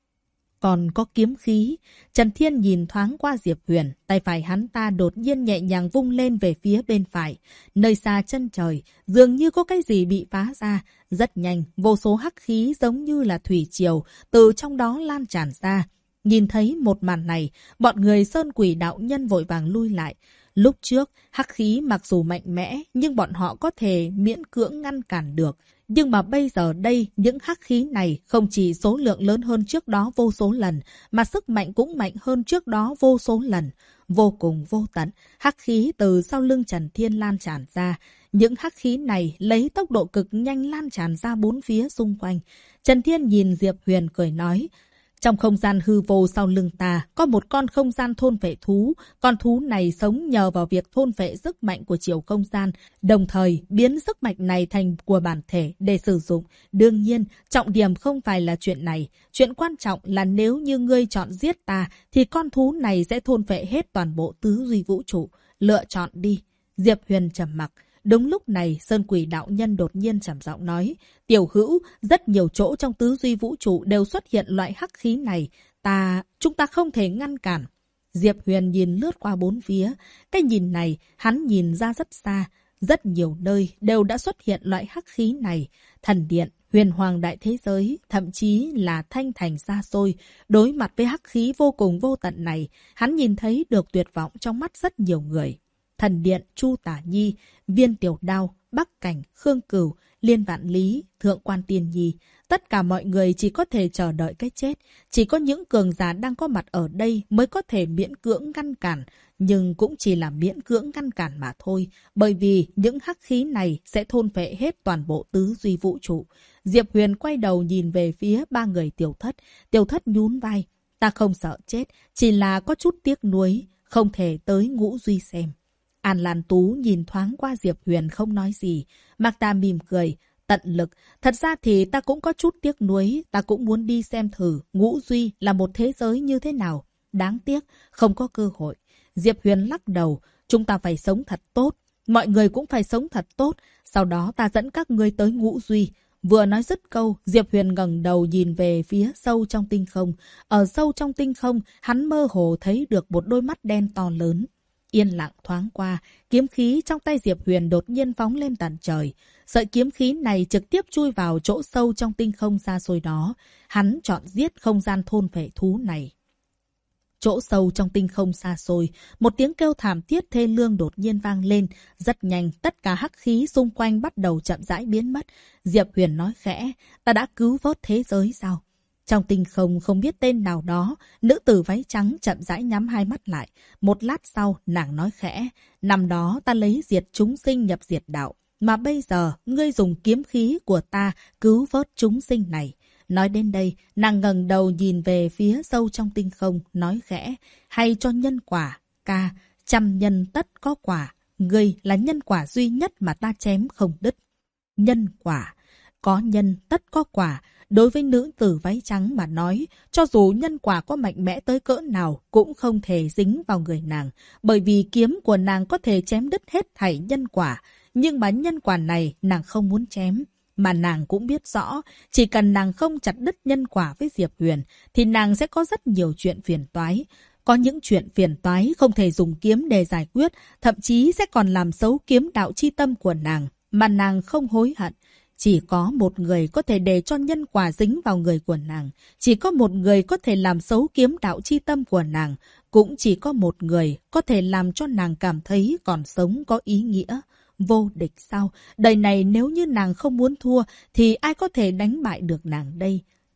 Còn có kiếm khí. Trần Thiên nhìn thoáng qua Diệp Huyền, tay phải hắn ta đột nhiên nhẹ nhàng vung lên về phía bên phải. Nơi xa chân trời, dường như có cái gì bị phá ra. Rất nhanh, vô số hắc khí giống như là thủy triều, từ trong đó lan tràn ra. Nhìn thấy một màn này, bọn người Sơn Quỷ đạo nhân vội vàng lui lại. Lúc trước, hắc khí mặc dù mạnh mẽ, nhưng bọn họ có thể miễn cưỡng ngăn cản được. Nhưng mà bây giờ đây, những hắc khí này không chỉ số lượng lớn hơn trước đó vô số lần, mà sức mạnh cũng mạnh hơn trước đó vô số lần. Vô cùng vô tận, hắc khí từ sau lưng Trần Thiên lan tràn ra. Những hắc khí này lấy tốc độ cực nhanh lan tràn ra 4 phía xung quanh. Trần Thiên nhìn Diệp Huyền cười nói, trong không gian hư vô sau lưng ta, có một con không gian thôn phệ thú. Con thú này sống nhờ vào việc thôn phệ sức mạnh của chiều không gian, đồng thời biến sức mạnh này thành của bản thể để sử dụng. Đương nhiên, trọng điểm không phải là chuyện này. Chuyện quan trọng là nếu như ngươi chọn giết ta, thì con thú này sẽ thôn phệ hết toàn bộ tứ duy vũ trụ. Lựa chọn đi. Diệp Huyền trầm mặc. Đúng lúc này, Sơn Quỷ đạo nhân đột nhiên trầm giọng nói, Tiểu Hữu, rất nhiều chỗ trong tứ duy vũ trụ đều xuất hiện loại hắc khí này. Chúng ta không thể ngăn cản. Diệp Huyền nhìn lướt qua 4 phía. Cái nhìn này, hắn nhìn ra rất xa. Rất nhiều nơi đều đã xuất hiện loại hắc khí này. Thần điện, huyền hoàng đại thế giới, thậm chí là thanh thành xa xôi. Đối mặt với hắc khí vô cùng vô tận này, hắn nhìn thấy được tuyệt vọng trong mắt rất nhiều người. Thần điện, Chu Tả Nhi, Viên Tiểu Đao, Bắc Cảnh, Khương Cửu, Liên Vạn Lý, Thượng Quan Tiên Nhi. Tất cả mọi người chỉ có thể chờ đợi cái chết. Chỉ có những cường giả đang có mặt ở đây mới có thể miễn cưỡng ngăn cản. Nhưng cũng chỉ là miễn cưỡng ngăn cản mà thôi. Bởi vì những hắc khí này sẽ thôn phệ hết toàn bộ tứ duy vũ trụ. Diệp Huyền quay đầu nhìn về phía 3 người Tiểu Thất. Tiểu Thất nhún vai. Ta không sợ chết, chỉ là có chút tiếc nuối. Không thể tới Ngũ Duy xem. An Lan Tú nhìn thoáng qua Diệp Huyền không nói gì. Mạc Ta mỉm cười. Tận lực. Thật ra thì ta cũng có chút tiếc nuối. Ta cũng muốn đi xem thử Ngũ Duy là một thế giới như thế nào. Đáng tiếc, không có cơ hội. Diệp Huyền lắc đầu. Chúng ta phải sống thật tốt. Mọi người cũng phải sống thật tốt. Sau đó ta dẫn các ngươi tới Ngũ Duy. Vừa nói dứt câu, Diệp Huyền ngẩng đầu nhìn về phía sâu trong tinh không. Ở sâu trong tinh không, hắn mơ hồ thấy được một đôi mắt đen to lớn. Yên lặng thoáng qua, kiếm khí trong tay Diệp Huyền đột nhiên phóng lên tận trời. Sợi kiếm khí này trực tiếp chui vào chỗ sâu trong tinh không xa xôi đó. Hắn chọn giết không gian thôn phệ thú này. Chỗ sâu trong tinh không xa xôi, một tiếng kêu thảm thiết thê lương đột nhiên vang lên. Rất nhanh, tất cả hắc khí xung quanh bắt đầu chậm rãi biến mất. Diệp Huyền nói khẽ, ta đã cứu vớt thế giới sao? Trong tinh không không biết tên nào đó, nữ tử váy trắng chậm rãi nhắm hai mắt lại. Một lát sau, nàng nói khẽ, năm đó ta lấy diệt chúng sinh nhập diệt đạo. Mà bây giờ, ngươi dùng kiếm khí của ta cứu vớt chúng sinh này. Nói đến đây, nàng ngẩng đầu nhìn về phía sâu trong tinh không, nói khẽ, hay cho nhân quả, ca, trăm nhân tất có quả. Ngươi là nhân quả duy nhất mà ta chém không đứt. Nhân quả, có nhân tất có quả. Đối với nữ tử váy trắng mà nói, cho dù nhân quả có mạnh mẽ tới cỡ nào cũng không thể dính vào người nàng. Bởi vì kiếm của nàng có thể chém đứt hết thảy nhân quả. Nhưng mà nhân quả này nàng không muốn chém. Mà nàng cũng biết rõ, chỉ cần nàng không chặt đứt nhân quả với Diệp Huyền, thì nàng sẽ có rất nhiều chuyện phiền toái. Có những chuyện phiền toái không thể dùng kiếm để giải quyết, thậm chí sẽ còn làm xấu kiếm đạo chi tâm của nàng, mà nàng không hối hận. Chỉ có một người có thể để cho nhân quả dính vào người của nàng. Chỉ có một người có thể làm xấu kiếm đạo chi tâm của nàng. Cũng chỉ có một người có thể làm cho nàng cảm thấy còn sống có ý nghĩa. Vô địch sao? Đời này nếu như nàng không muốn thua, thì ai có thể đánh bại được nàng đây?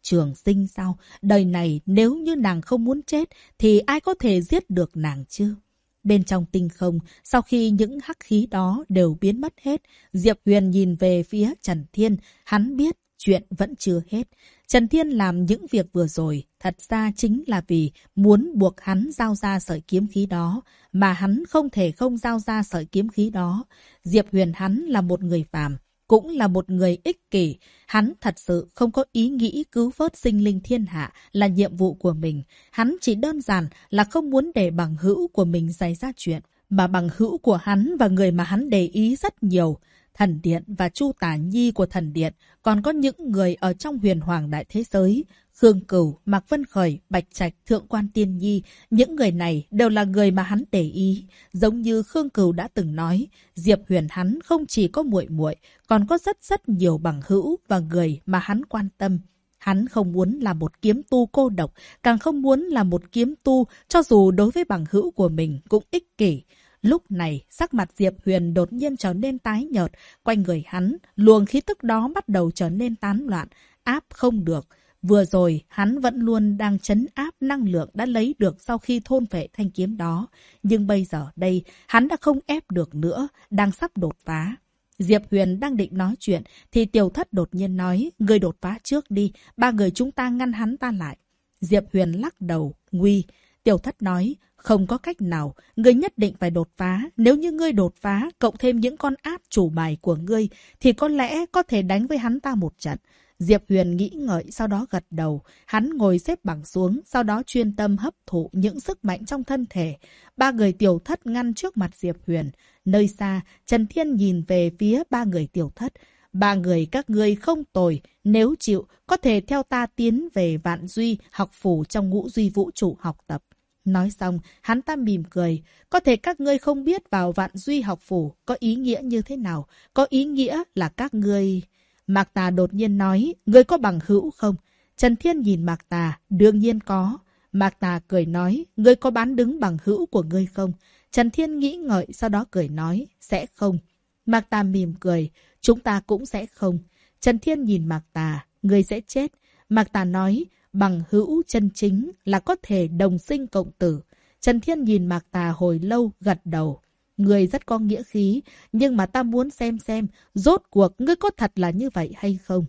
trường sinh sao? Đời này nếu như nàng không muốn chết thì ai có thể giết được nàng chứ? Bên trong tinh không, sau khi những hắc khí đó đều biến mất hết, Diệp Huyền nhìn về phía Trần Thiên, hắn biết chuyện vẫn chưa hết. Trần Thiên làm những việc vừa rồi, thật ra chính là vì muốn buộc hắn giao ra sợi kiếm khí đó, mà hắn không thể không giao ra sợi kiếm khí đó. Diệp Huyền hắn là một người phàm, cũng là một người ích kỷ. Hắn thật sự không có ý nghĩ cứu vớt sinh linh thiên hạ là nhiệm vụ của mình. Hắn chỉ đơn giản là không muốn để bằng hữu của mình xảy ra chuyện, mà bằng hữu của hắn và người mà hắn để ý rất nhiều. Thần Điện và Chu Tả Nhi của Thần Điện, còn có những người ở trong huyền hoàng đại thế giới. Khương Cửu, Mạc Vân Khởi, Bạch Trạch, Thượng Quan Tiên Nhi, những người này đều là người mà hắn để ý. Giống như Khương Cửu đã từng nói, Diệp Huyền hắn không chỉ có muội muội, còn có rất nhiều bằng hữu và người mà hắn quan tâm. Hắn không muốn là một kiếm tu cô độc, càng không muốn là một kiếm tu cho dù đối với bằng hữu của mình cũng ích kỷ. Lúc này, sắc mặt Diệp Huyền đột nhiên trở nên tái nhợt, quanh người hắn, luồng khí tức đó bắt đầu trở nên tán loạn, áp không được. Vừa rồi, hắn vẫn luôn đang trấn áp năng lượng đã lấy được sau khi thôn phệ thanh kiếm đó. Nhưng bây giờ đây, hắn đã không ép được nữa, đang sắp đột phá. Diệp Huyền đang định nói chuyện, thì Tiểu Thất đột nhiên nói, người đột phá trước đi, ba người chúng ta ngăn hắn ta lại. Diệp Huyền lắc đầu, nguy. Tiểu Thất nói, không có cách nào, ngươi nhất định phải đột phá. Nếu như ngươi đột phá, cộng thêm những con át chủ bài của ngươi, thì có lẽ có thể đánh với hắn ta một trận. Diệp Huyền nghĩ ngợi, sau đó gật đầu. Hắn ngồi xếp bằng xuống, sau đó chuyên tâm hấp thụ những sức mạnh trong thân thể. Ba người Tiểu Thất ngăn trước mặt Diệp Huyền. Nơi xa, Trần Thiên nhìn về phía ba người Tiểu Thất. Ba người các ngươi không tồi, nếu chịu, có thể theo ta tiến về Vạn Duy học phủ trong Ngũ Duy vũ trụ học tập. Nói xong, hắn ta mỉm cười. Có thể các ngươi không biết vào Vạn Duy học phủ có ý nghĩa như thế nào. Có ý nghĩa là các ngươi... Mạc Tà đột nhiên nói, ngươi có bằng hữu không? Trần Thiên nhìn Mạc Tà, đương nhiên có. Mạc Tà cười nói, ngươi có bán đứng bằng hữu của ngươi không? Trần Thiên nghĩ ngợi, sau đó cười nói, sẽ không. Mạc Tà mỉm cười, chúng ta cũng sẽ không. Trần Thiên nhìn Mạc Tà, ngươi sẽ chết. Mạc Tà nói, bằng hữu chân chính là có thể đồng sinh cộng tử. Trần Thiên nhìn Mạc Tà hồi lâu, gật đầu. Ngươi rất có nghĩa khí, nhưng mà ta muốn xem, rốt cuộc ngươi có thật là như vậy hay không?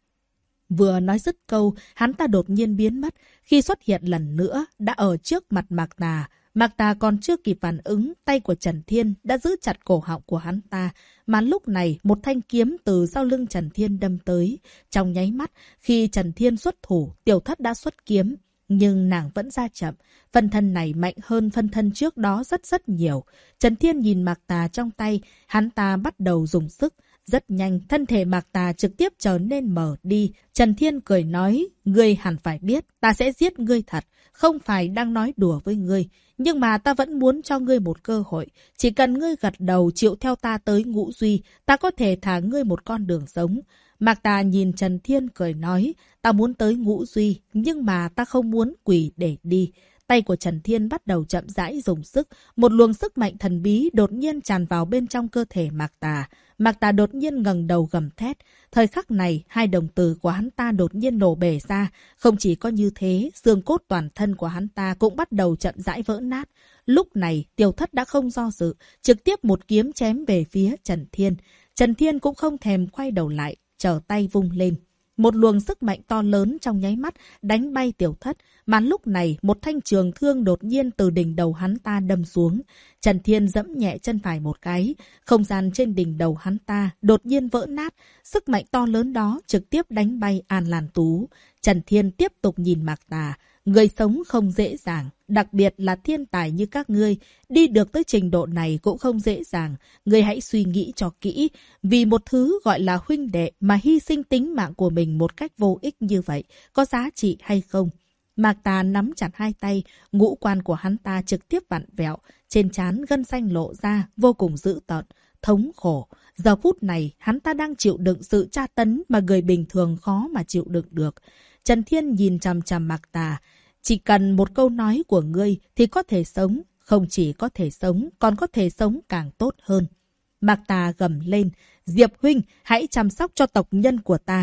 Vừa nói dứt câu, hắn ta đột nhiên biến mất. Khi xuất hiện lần nữa, đã ở trước mặt Mạc Tà. Mạc Tà còn chưa kịp phản ứng, tay của Trần Thiên đã giữ chặt cổ họng của hắn ta. Mà lúc này, một thanh kiếm từ sau lưng Trần Thiên đâm tới. Trong nháy mắt, khi Trần Thiên xuất thủ, Tiểu Thất đã xuất kiếm. Nhưng nàng vẫn ra chậm. Phân thân này mạnh hơn phân thân trước đó rất nhiều. Trần Thiên nhìn Mạc Tà trong tay, hắn ta bắt đầu dùng sức. Rất nhanh, thân thể Mạc Tà trực tiếp trở nên mờ đi. Trần Thiên cười nói, ngươi hẳn phải biết, ta sẽ giết ngươi thật, không phải đang nói đùa với ngươi. Nhưng mà ta vẫn muốn cho ngươi một cơ hội. Chỉ cần ngươi gật đầu chịu theo ta tới Ngũ Duy, ta có thể thả ngươi một con đường sống. Mạc Tà nhìn Trần Thiên cười nói, ta muốn tới Ngũ Duy, nhưng mà ta không muốn quỳ để đi. Tay của Trần Thiên bắt đầu chậm rãi dùng sức, một luồng sức mạnh thần bí đột nhiên tràn vào bên trong cơ thể Mạc Tà. Mạc Tà đột nhiên ngẩng đầu gầm thét. Thời khắc này, hai đồng tử của hắn ta đột nhiên nổ bể ra. Không chỉ có như thế, xương cốt toàn thân của hắn ta cũng bắt đầu chậm rãi vỡ nát. Lúc này, Tiểu Thất đã không do dự, trực tiếp một kiếm chém về phía Trần Thiên. Trần Thiên cũng không thèm quay đầu lại, trở tay vung lên. Một luồng sức mạnh to lớn trong nháy mắt đánh bay Tiểu Thất, mà lúc này một thanh trường thương đột nhiên từ đỉnh đầu hắn ta đâm xuống. Trần Thiên giẫm nhẹ chân phải một cái, không gian trên đỉnh đầu hắn ta đột nhiên vỡ nát, sức mạnh to lớn đó trực tiếp đánh bay An Lan Tú. Trần Thiên tiếp tục nhìn Mạc Tà, người sống không dễ dàng, đặc biệt là thiên tài như các ngươi, đi được tới trình độ này cũng không dễ dàng. Ngươi hãy suy nghĩ cho kỹ, vì một thứ gọi là huynh đệ mà hy sinh tính mạng của mình một cách vô ích như vậy, có giá trị hay không? Mạc Tà nắm chặt hai tay, ngũ quan của hắn ta trực tiếp vặn vẹo, trên trán gân xanh lộ ra, vô cùng dữ tợn, thống khổ. Giờ phút này, hắn ta đang chịu đựng sự tra tấn mà người bình thường khó mà chịu đựng được. Trần Thiên nhìn chằm chằm Mạc Tà. Chỉ cần một câu nói của ngươi thì có thể sống, không chỉ có thể sống, còn có thể sống càng tốt hơn. Mạc Tà gầm lên, Diệp huynh, hãy chăm sóc cho tộc nhân của ta.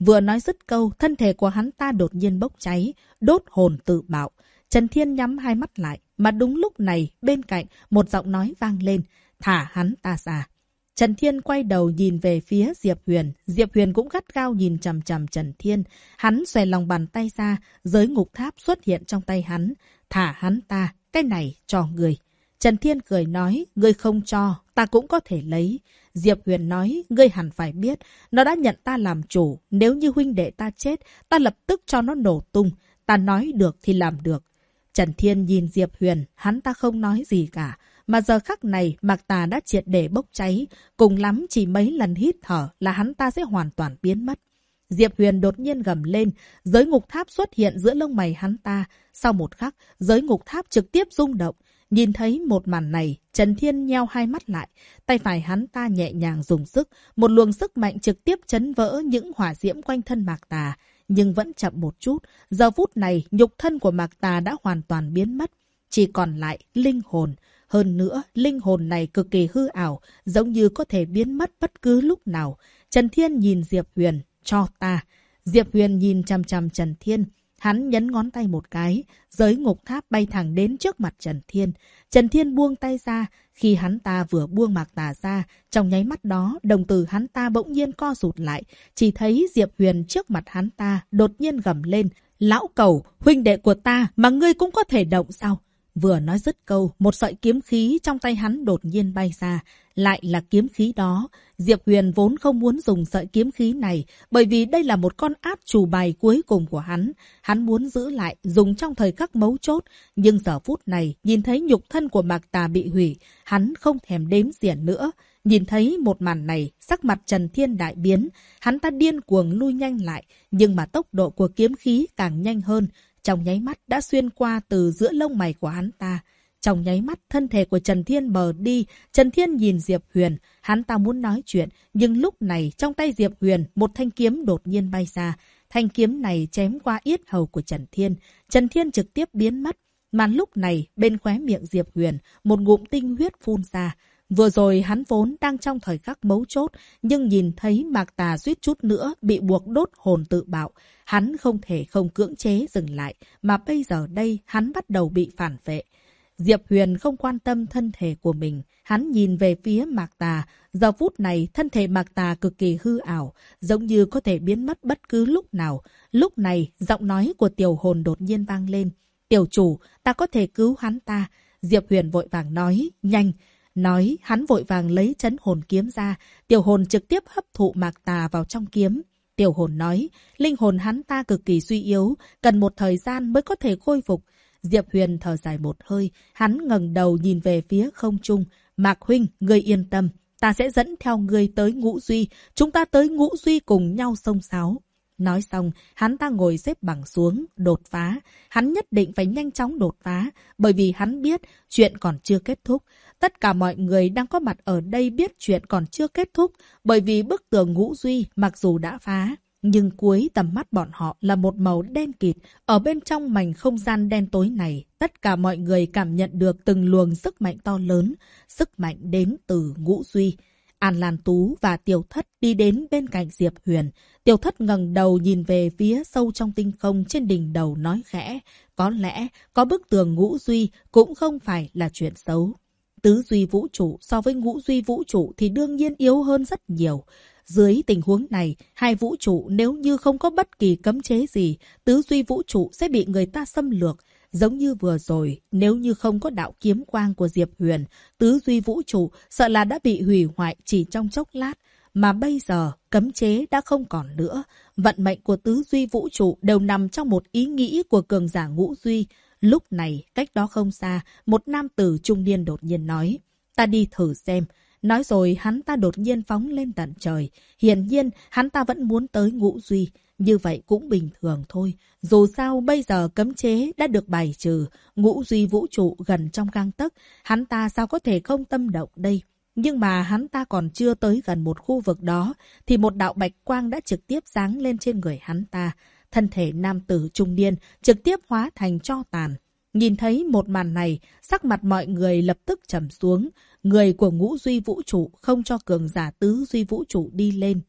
Vừa nói dứt câu, thân thể của hắn ta đột nhiên bốc cháy, đốt hồn tự bạo. Trần Thiên nhắm hai mắt lại, mà đúng lúc này, bên cạnh, một giọng nói vang lên, thả hắn ta ra. Trần Thiên quay đầu nhìn về phía Diệp Huyền. Diệp Huyền cũng gắt gao nhìn chằm chằm Trần Thiên. Hắn xòe lòng bàn tay ra, giới ngục tháp xuất hiện trong tay hắn. Thả hắn ta, cái này cho người. Trần Thiên cười nói, ngươi không cho, ta cũng có thể lấy. Diệp Huyền nói, ngươi hẳn phải biết, nó đã nhận ta làm chủ. Nếu như huynh đệ ta chết, ta lập tức cho nó nổ tung. Ta nói được thì làm được. Trần Thiên nhìn Diệp Huyền, hắn ta không nói gì cả. Mà giờ khắc này, Mạc Tà đã triệt để bốc cháy. Cùng lắm chỉ mấy lần hít thở là hắn ta sẽ hoàn toàn biến mất. Diệp Huyền đột nhiên gầm lên, giới ngục tháp xuất hiện giữa lông mày hắn ta. Sau một khắc, giới ngục tháp trực tiếp rung động. Nhìn thấy một màn này, Trần Thiên nheo hai mắt lại. Tay phải hắn ta nhẹ nhàng dùng sức. Một luồng sức mạnh trực tiếp chấn vỡ những hỏa diễm quanh thân Mạc Tà. Nhưng vẫn chậm một chút. Giờ phút này, nhục thân của Mạc Tà đã hoàn toàn biến mất. Chỉ còn lại linh hồn. Hơn nữa, linh hồn này cực kỳ hư ảo, giống như có thể biến mất bất cứ lúc nào. Trần Thiên nhìn Diệp Huyền, cho ta. Diệp Huyền nhìn chằm chằm Trần Thiên. Hắn nhấn ngón tay một cái, giới ngục tháp bay thẳng đến trước mặt Trần Thiên. Trần Thiên buông tay ra, khi hắn ta vừa buông Mạc Tà ra, trong nháy mắt đó, đồng tử hắn ta bỗng nhiên co rụt lại. Chỉ thấy Diệp Huyền trước mặt hắn ta, đột nhiên gầm lên. Lão Cẩu, huynh đệ của ta mà ngươi cũng có thể động sao? Vừa nói dứt câu, một sợi kiếm khí trong tay hắn đột nhiên bay ra. Lại là kiếm khí đó. Diệp Huyền vốn không muốn dùng sợi kiếm khí này, bởi vì đây là một con át chủ bài cuối cùng của hắn. Hắn muốn giữ lại, dùng trong thời khắc mấu chốt. Nhưng giờ phút này, nhìn thấy nhục thân của Mạc Tà bị hủy, hắn không thèm đếm xỉa nữa. Nhìn thấy một màn này, sắc mặt Trần Thiên đại biến. Hắn ta điên cuồng lui nhanh lại, nhưng mà tốc độ của kiếm khí càng nhanh hơn. Trong nháy mắt đã xuyên qua từ giữa lông mày của hắn ta. Trong nháy mắt, thân thể của Trần Thiên mờ đi. Trần Thiên nhìn Diệp Huyền. Hắn ta muốn nói chuyện. Nhưng lúc này, trong tay Diệp Huyền, một thanh kiếm đột nhiên bay ra. Thanh kiếm này chém qua yết hầu của Trần Thiên. Trần Thiên trực tiếp biến mất. Mà lúc này, bên khóe miệng Diệp Huyền, một ngụm tinh huyết phun ra. Vừa rồi hắn vốn đang trong thời khắc mấu chốt, nhưng nhìn thấy Mạc Tà suýt chút nữa bị buộc đốt hồn tự bạo. Hắn không thể không cưỡng chế dừng lại, mà bây giờ đây hắn bắt đầu bị phản vệ. Diệp Huyền không quan tâm thân thể của mình, hắn nhìn về phía Mạc Tà. Giờ phút này, thân thể Mạc Tà cực kỳ hư ảo, giống như có thể biến mất bất cứ lúc nào. Lúc này, giọng nói của tiểu hồn đột nhiên vang lên. Tiểu chủ, ta có thể cứu hắn ta. Diệp Huyền vội vàng nói, nhanh. Nói, hắn vội vàng lấy trấn hồn kiếm ra. Tiểu hồn trực tiếp hấp thụ Mạc Tà vào trong kiếm. Tiểu hồn nói, linh hồn hắn ta cực kỳ suy yếu, cần một thời gian mới có thể khôi phục. Diệp Huyền thở dài một hơi, hắn ngẩng đầu nhìn về phía không trung. Mạc huynh, ngươi yên tâm, ta sẽ dẫn theo ngươi tới Ngũ Duy, chúng ta tới Ngũ Duy cùng nhau xông xáo. Nói xong, hắn ta ngồi xếp bằng xuống, đột phá. Hắn nhất định phải nhanh chóng đột phá, bởi vì hắn biết chuyện còn chưa kết thúc. Tất cả mọi người đang có mặt ở đây biết chuyện còn chưa kết thúc, bởi vì bức tường Ngũ Duy mặc dù đã phá, nhưng cuối tầm mắt bọn họ là một màu đen kịt. Ở bên trong mảnh không gian đen tối này, tất cả mọi người cảm nhận được từng luồng sức mạnh to lớn, sức mạnh đến từ Ngũ Duy. An Lan Tú và Tiểu Thất đi đến bên cạnh Diệp Huyền. Tiểu Thất ngẩng đầu nhìn về phía sâu trong tinh không trên đỉnh đầu nói khẽ. Có lẽ có bức tường Ngũ Duy cũng không phải là chuyện xấu. Tứ Duy Vũ Trụ so với Ngũ Duy Vũ Trụ thì đương nhiên yếu hơn rất nhiều. Dưới tình huống này, hai vũ trụ nếu như không có bất kỳ cấm chế gì, Tứ Duy Vũ Trụ sẽ bị người ta xâm lược. Giống như vừa rồi, nếu như không có đạo kiếm quang của Diệp Huyền, Tứ Duy Vũ Trụ sợ là đã bị hủy hoại chỉ trong chốc lát. Mà bây giờ, cấm chế đã không còn nữa. Vận mệnh của Tứ Duy Vũ Trụ đều nằm trong một ý nghĩ của cường giả Ngũ Duy. Lúc này, cách đó không xa, một nam tử trung niên đột nhiên nói, ta đi thử xem. Nói rồi hắn ta đột nhiên phóng lên tận trời. Hiển nhiên, hắn ta vẫn muốn tới Ngũ Duy. Như vậy cũng bình thường thôi. Dù sao bây giờ cấm chế đã được bài trừ. Ngũ Duy Vũ Trụ gần trong gang tấc. Hắn ta sao có thể không tâm động đây? Nhưng mà hắn ta còn chưa tới gần một khu vực đó, thì một đạo bạch quang đã trực tiếp giáng lên trên người hắn ta. Thân thể nam tử trung niên trực tiếp hóa thành tro tàn. Nhìn thấy một màn này, sắc mặt mọi người lập tức trầm xuống. Người của Ngũ Duy Vũ Trụ không cho cường giả Tứ Duy Vũ Trụ đi lên.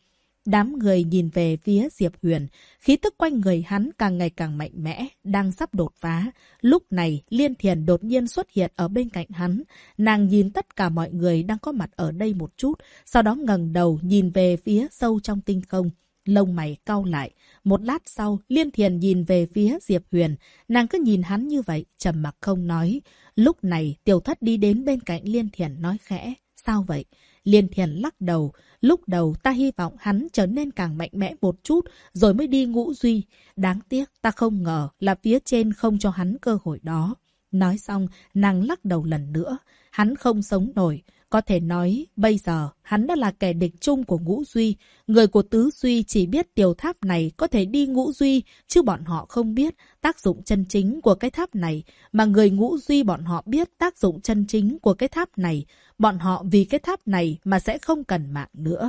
Đám người nhìn về phía Diệp Huyền, khí tức quanh người hắn càng ngày càng mạnh mẽ, đang sắp đột phá. Lúc này, Liên Thiền đột nhiên xuất hiện ở bên cạnh hắn. Nàng nhìn tất cả mọi người đang có mặt ở đây một chút, sau đó ngẩng đầu nhìn về phía sâu trong tinh không. Lông mày cau lại. Một lát sau, Liên Thiền nhìn về phía Diệp Huyền. Nàng cứ nhìn hắn như vậy, trầm mặc không nói. Lúc này, Tiểu Thất đi đến bên cạnh Liên Thiền nói khẽ. Sao vậy? Liên Thiền lắc đầu. Lúc đầu ta hy vọng hắn trở nên càng mạnh mẽ một chút, rồi mới đi ngũ duy. Đáng tiếc ta không ngờ là phía trên không cho hắn cơ hội đó. Nói xong, nàng lắc đầu lần nữa. Hắn không sống nổi. Có thể nói, bây giờ, hắn đã là kẻ địch chung của ngũ duy. Người của tứ duy chỉ biết tiểu tháp này có thể đi ngũ duy, chứ bọn họ không biết tác dụng chân chính của cái tháp này. Mà người ngũ duy bọn họ biết tác dụng chân chính của cái tháp này. Bọn họ vì cái tháp này mà sẽ không cần mạng nữa.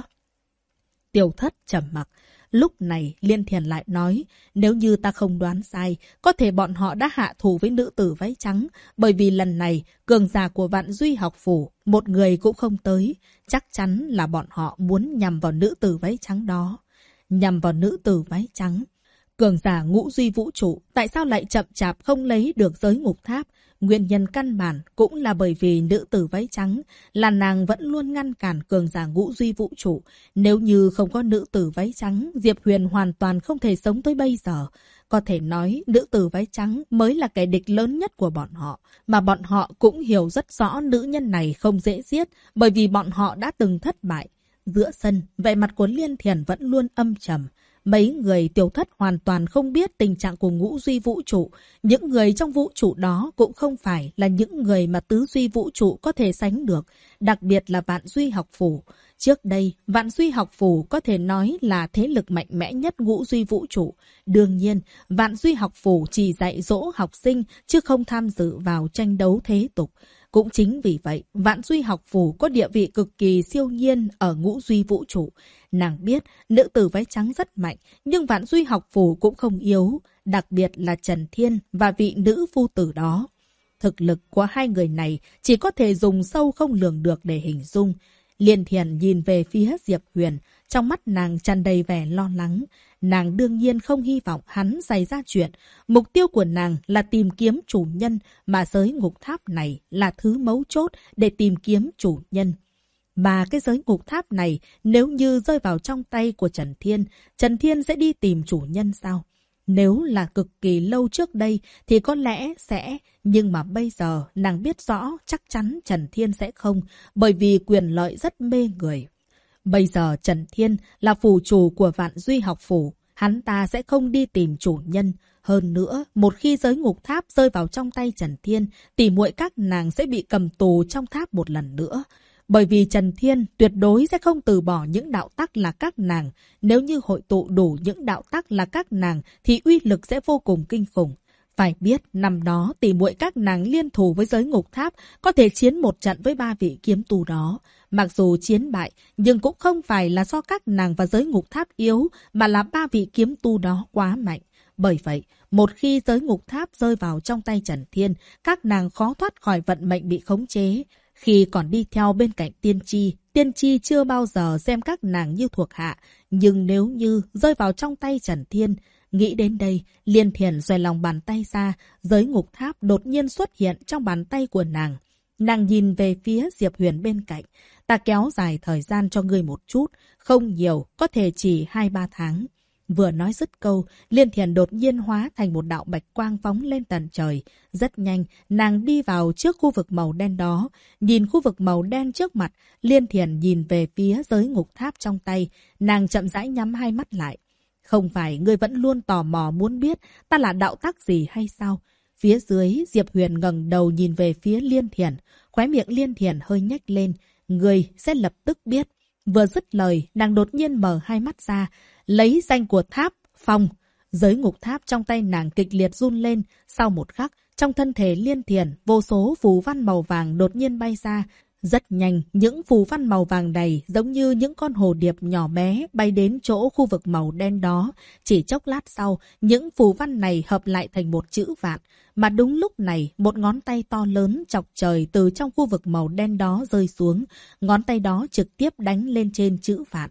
Tiểu Thất trầm mặc. Lúc này, Liên Thiền lại nói, nếu như ta không đoán sai, có thể bọn họ đã hạ thủ với nữ tử váy trắng, bởi vì lần này, cường giả của Vạn Duy học phủ, một người cũng không tới. Chắc chắn là bọn họ muốn nhằm vào nữ tử váy trắng đó. Nhằm vào nữ tử váy trắng. Cường giả ngũ duy vũ trụ, tại sao lại chậm chạp không lấy được giới ngục tháp? Nguyên nhân căn bản cũng là bởi vì nữ tử váy trắng là nàng vẫn luôn ngăn cản cường giả ngũ duy vũ trụ. Nếu như không có nữ tử váy trắng, Diệp Huyền hoàn toàn không thể sống tới bây giờ. Có thể nói nữ tử váy trắng mới là kẻ địch lớn nhất của bọn họ. Mà bọn họ cũng hiểu rất rõ nữ nhân này không dễ giết bởi vì bọn họ đã từng thất bại. Giữa sân, vẻ mặt của Liên Thiền vẫn luôn âm trầm. Mấy người Tiểu Thất hoàn toàn không biết tình trạng của ngũ duy vũ trụ. Những người trong vũ trụ đó cũng không phải là những người mà tứ duy vũ trụ có thể sánh được. Đặc biệt là Vạn Duy học phủ. Trước đây, Vạn Duy học phủ có thể nói là thế lực mạnh mẽ nhất ngũ duy vũ trụ. Đương nhiên, Vạn Duy học phủ chỉ dạy dỗ học sinh chứ không tham dự vào tranh đấu thế tục. Cũng chính vì vậy, Vạn Duy học phủ có địa vị cực kỳ siêu nhiên ở ngũ duy vũ trụ. Nàng biết nữ tử váy trắng rất mạnh, nhưng Vạn Duy học phủ cũng không yếu, đặc biệt là Trần Thiên và vị nữ phu tử đó. Thực lực của hai người này chỉ có thể dùng sâu không lường được để hình dung. Liên Thiền nhìn về phía Diệp Huyền, trong mắt nàng tràn đầy vẻ lo lắng. Nàng đương nhiên không hy vọng hắn xảy ra chuyện. Mục tiêu của nàng là tìm kiếm chủ nhân, mà giới ngục tháp này là thứ mấu chốt để tìm kiếm chủ nhân. Mà cái giới ngục tháp này, nếu như rơi vào trong tay của Trần Thiên sẽ đi tìm chủ nhân sao? Nếu là cực kỳ lâu trước đây thì có lẽ sẽ, nhưng mà bây giờ nàng biết rõ chắc chắn Trần Thiên sẽ không, bởi vì quyền lợi rất mê người. Bây giờ Trần Thiên là phủ chủ của Vạn Duy học phủ, hắn ta sẽ không đi tìm chủ nhân. Hơn nữa, một khi giới ngục tháp rơi vào trong tay Trần Thiên, tỉ muội các nàng sẽ bị cầm tù trong tháp một lần nữa. Bởi vì Trần Thiên tuyệt đối sẽ không từ bỏ những đạo tắc là các nàng. Nếu như hội tụ đủ những đạo tắc là các nàng thì uy lực sẽ vô cùng kinh khủng. Phải biết năm đó tỉ muội các nàng liên thủ với giới ngục tháp có thể chiến một trận với 3 vị kiếm tu đó. Mặc dù chiến bại nhưng cũng không phải là do các nàng và giới ngục tháp yếu mà là 3 vị kiếm tu đó quá mạnh. Bởi vậy, một khi giới ngục tháp rơi vào trong tay Trần Thiên, các nàng khó thoát khỏi vận mệnh bị khống chế. Khi còn đi theo bên cạnh Tiên Tri chưa bao giờ xem các nàng như thuộc hạ. Nhưng nếu như rơi vào trong tay Trần Thiên, nghĩ đến đây, Liên Thiền xoay lòng bàn tay ra, giới ngục tháp đột nhiên xuất hiện trong bàn tay của nàng. Nàng nhìn về phía Diệp Huyền bên cạnh. Ta kéo dài thời gian cho ngươi một chút, không nhiều, có thể chỉ 2-3 tháng. Vừa nói dứt câu, Liên Thiền đột nhiên hóa thành một đạo bạch quang phóng lên tận trời. Rất nhanh, nàng đi vào trước khu vực màu đen đó. Nhìn khu vực màu đen trước mặt, Liên Thiền nhìn về phía giới ngục tháp trong tay. Nàng chậm rãi nhắm hai mắt lại. Không phải ngươi vẫn luôn tò mò muốn biết ta là đạo tắc gì hay sao? Phía dưới, Diệp Huyền ngẩng đầu nhìn về phía Liên Thiền. Khóe miệng Liên Thiền hơi nhếch lên. Ngươi sẽ lập tức biết. Vừa dứt lời, nàng đột nhiên mở hai mắt ra. Lấy danh của tháp, phong. Giới ngục tháp trong tay nàng kịch liệt run lên. Sau một khắc, trong thân thể Liên Thiền, vô số phù văn màu vàng đột nhiên bay ra. Rất nhanh, những phù văn màu vàng này giống như những con hồ điệp nhỏ bé bay đến chỗ khu vực màu đen đó. Chỉ chốc lát sau, những phù văn này hợp lại thành một chữ vạn. Mà đúng lúc này, một ngón tay to lớn chọc trời từ trong khu vực màu đen đó rơi xuống. Ngón tay đó trực tiếp đánh lên trên chữ vạn.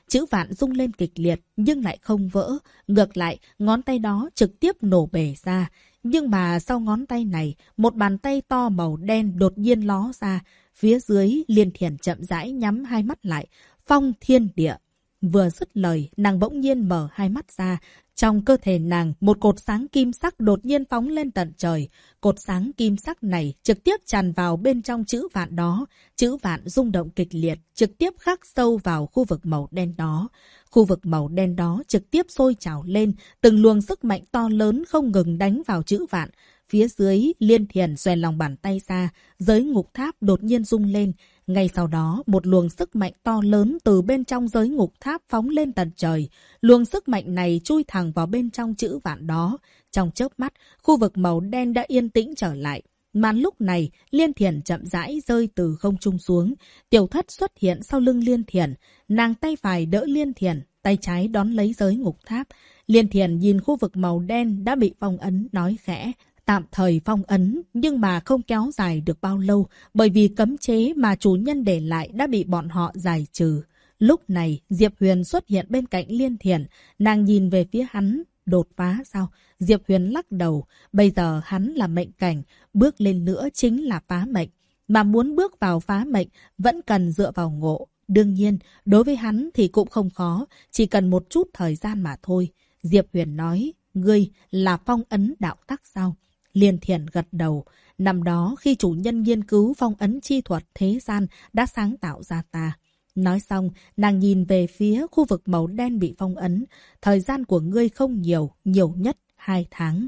chữ vạn rung lên kịch liệt nhưng lại không vỡ. Ngược lại, ngón tay đó trực tiếp nổ bể ra. Nhưng mà sau ngón tay này, một bàn tay to màu đen đột nhiên ló ra. Phía dưới, Liên Thiển chậm rãi nhắm hai mắt lại. Phong thiên địa. Vừa dứt lời, nàng bỗng nhiên mở hai mắt ra. Trong cơ thể nàng, một cột sáng kim sắc đột nhiên phóng lên tận trời. Cột sáng kim sắc này trực tiếp tràn vào bên trong chữ vạn đó. Chữ vạn rung động kịch liệt, trực tiếp khắc sâu vào khu vực màu đen đó. Khu vực màu đen đó trực tiếp sôi trào lên, từng luồng sức mạnh to lớn không ngừng đánh vào chữ vạn. Phía dưới, Liên Thiển xòe lòng bàn tay ra, giới ngục tháp đột nhiên rung lên. Ngay sau đó, một luồng sức mạnh to lớn từ bên trong giới ngục tháp phóng lên tận trời. Luồng sức mạnh này chui thẳng vào bên trong chữ vạn đó. Trong chớp mắt, khu vực màu đen đã yên tĩnh trở lại. Mà lúc này, Liên Thiển chậm rãi rơi từ không trung xuống. Tiểu Thất xuất hiện sau lưng Liên Thiển. Nàng tay phải đỡ Liên Thiển, tay trái đón lấy giới ngục tháp. Liên Thiển nhìn khu vực màu đen đã bị phong ấn, nói khẽ. Tạm thời phong ấn, nhưng mà không kéo dài được bao lâu, bởi vì cấm chế mà chủ nhân để lại đã bị bọn họ giải trừ. Lúc này, Diệp Huyền xuất hiện bên cạnh Liên Thiển, nàng nhìn về phía hắn, đột phá sao? Diệp Huyền lắc đầu, bây giờ hắn là mệnh cảnh, bước lên nữa chính là phá mệnh. Mà muốn bước vào phá mệnh, vẫn cần dựa vào ngộ. Đương nhiên, đối với hắn thì cũng không khó, chỉ cần một chút thời gian mà thôi. Diệp Huyền nói, ngươi là phong ấn đạo tắc sao? Liên Thiển gật đầu. Năm đó khi chủ nhân nghiên cứu phong ấn chi thuật thế gian đã sáng tạo ra ta. Nói xong, nàng nhìn về phía khu vực màu đen bị phong ấn. Thời gian của ngươi không nhiều, nhiều nhất 2 tháng.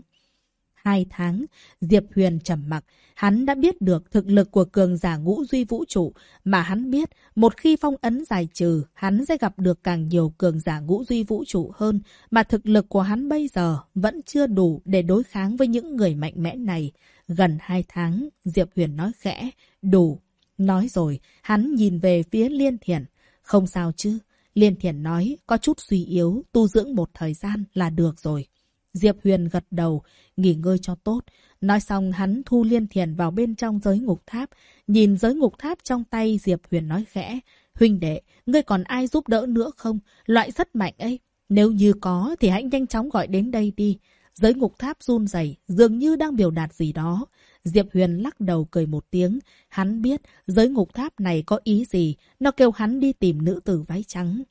2 tháng, Diệp Huyền trầm mặc. Hắn đã biết được thực lực của cường giả ngũ duy vũ trụ, mà hắn biết một khi phong ấn giải trừ, hắn sẽ gặp được càng nhiều cường giả ngũ duy vũ trụ hơn, mà thực lực của hắn bây giờ vẫn chưa đủ để đối kháng với những người mạnh mẽ này. Gần 2 tháng, Diệp Huyền nói khẽ, đủ. Nói rồi, hắn nhìn về phía Liên Thiển. Không sao chứ? Liên Thiển nói, có chút suy yếu, tu dưỡng một thời gian là được rồi. Diệp Huyền gật đầu, nghỉ ngơi cho tốt. Nói xong hắn thu Liên Thiển vào bên trong giới ngục tháp. Nhìn giới ngục tháp trong tay, Diệp Huyền nói khẽ. Huynh đệ, ngươi còn ai giúp đỡ nữa không? Loại rất mạnh ấy. Nếu như có thì hãy nhanh chóng gọi đến đây đi. Giới ngục tháp run rẩy, dường như đang biểu đạt gì đó. Diệp Huyền lắc đầu cười một tiếng. Hắn biết giới ngục tháp này có ý gì. Nó kêu hắn đi tìm nữ tử váy trắng.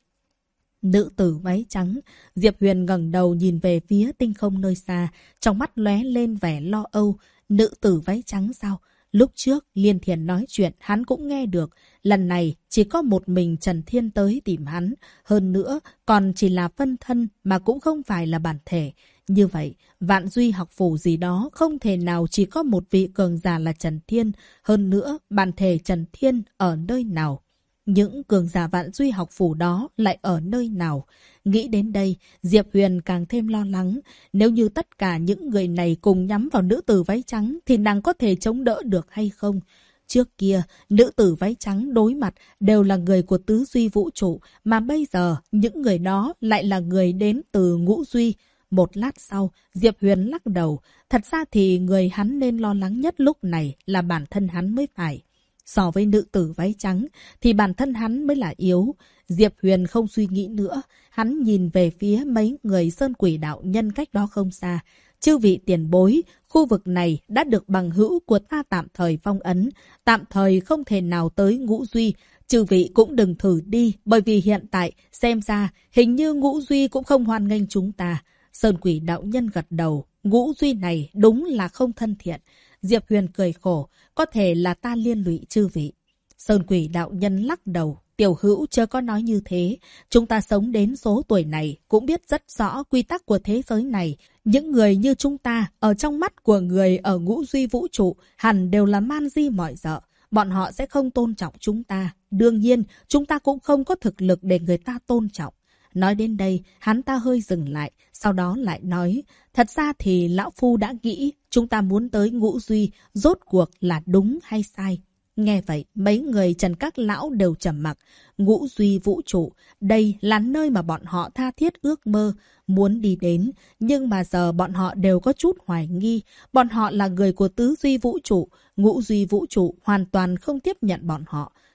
Nữ tử váy trắng. Diệp Huyền ngẩng đầu nhìn về phía tinh không nơi xa, trong mắt lóe lên vẻ lo âu. Nữ tử váy trắng sao? Lúc trước Liên Thiển nói chuyện hắn cũng nghe được. Lần này chỉ có một mình Trần Thiên tới tìm hắn. Hơn nữa còn chỉ là phân thân mà cũng không phải là bản thể. Như vậy, Vạn Duy học phủ gì đó không thể nào chỉ có một vị cường giả là Trần Thiên. Hơn nữa, bản thể Trần Thiên ở nơi nào? Những cường giả Vạn Duy học phủ đó lại ở nơi nào? Nghĩ đến đây, Diệp Huyền càng thêm lo lắng. Nếu như tất cả những người này cùng nhắm vào nữ tử váy trắng thì nàng có thể chống đỡ được hay không? Trước kia, nữ tử váy trắng đối mặt đều là người của tứ duy vũ trụ, mà bây giờ những người đó lại là người đến từ ngũ duy. Một lát sau, Diệp Huyền lắc đầu. Thật ra thì người hắn nên lo lắng nhất lúc này là bản thân hắn mới phải. So với nữ tử váy trắng thì bản thân hắn mới là yếu. Diệp Huyền không suy nghĩ nữa. Hắn nhìn về phía mấy người sơn quỷ đạo nhân cách đó không xa. Chư vị tiền bối, khu vực này đã được bằng hữu của ta tạm thời phong ấn. Tạm thời không thể nào tới ngũ duy. Chư vị cũng đừng thử đi, bởi vì hiện tại xem ra hình như ngũ duy cũng không hoan nghênh chúng ta. Sơn quỷ đạo nhân gật đầu. Ngũ duy này đúng là không thân thiện. Diệp Huyền cười khổ, có thể là ta liên lụy chư vị. Sơn quỷ đạo nhân lắc đầu, tiểu hữu chớ có nói như thế. Chúng ta sống đến số tuổi này cũng biết rất rõ quy tắc của thế giới này. Những người như chúng ta, ở trong mắt của người ở ngũ duy vũ trụ, hẳn đều là man di mọi dợ. Bọn họ sẽ không tôn trọng chúng ta. Đương nhiên, chúng ta cũng không có thực lực để người ta tôn trọng. Nói đến đây, hắn ta hơi dừng lại, sau đó lại nói, thật ra thì lão phu đã nghĩ chúng ta muốn tới ngũ duy, rốt cuộc là đúng hay sai. Nghe vậy, mấy người Trần các lão đều trầm mặc. Ngũ duy vũ trụ, đây là nơi mà bọn họ tha thiết ước mơ, muốn đi đến, nhưng mà giờ bọn họ đều có chút hoài nghi. Bọn họ là người của tứ duy vũ trụ, ngũ duy vũ trụ hoàn toàn không tiếp nhận bọn họ.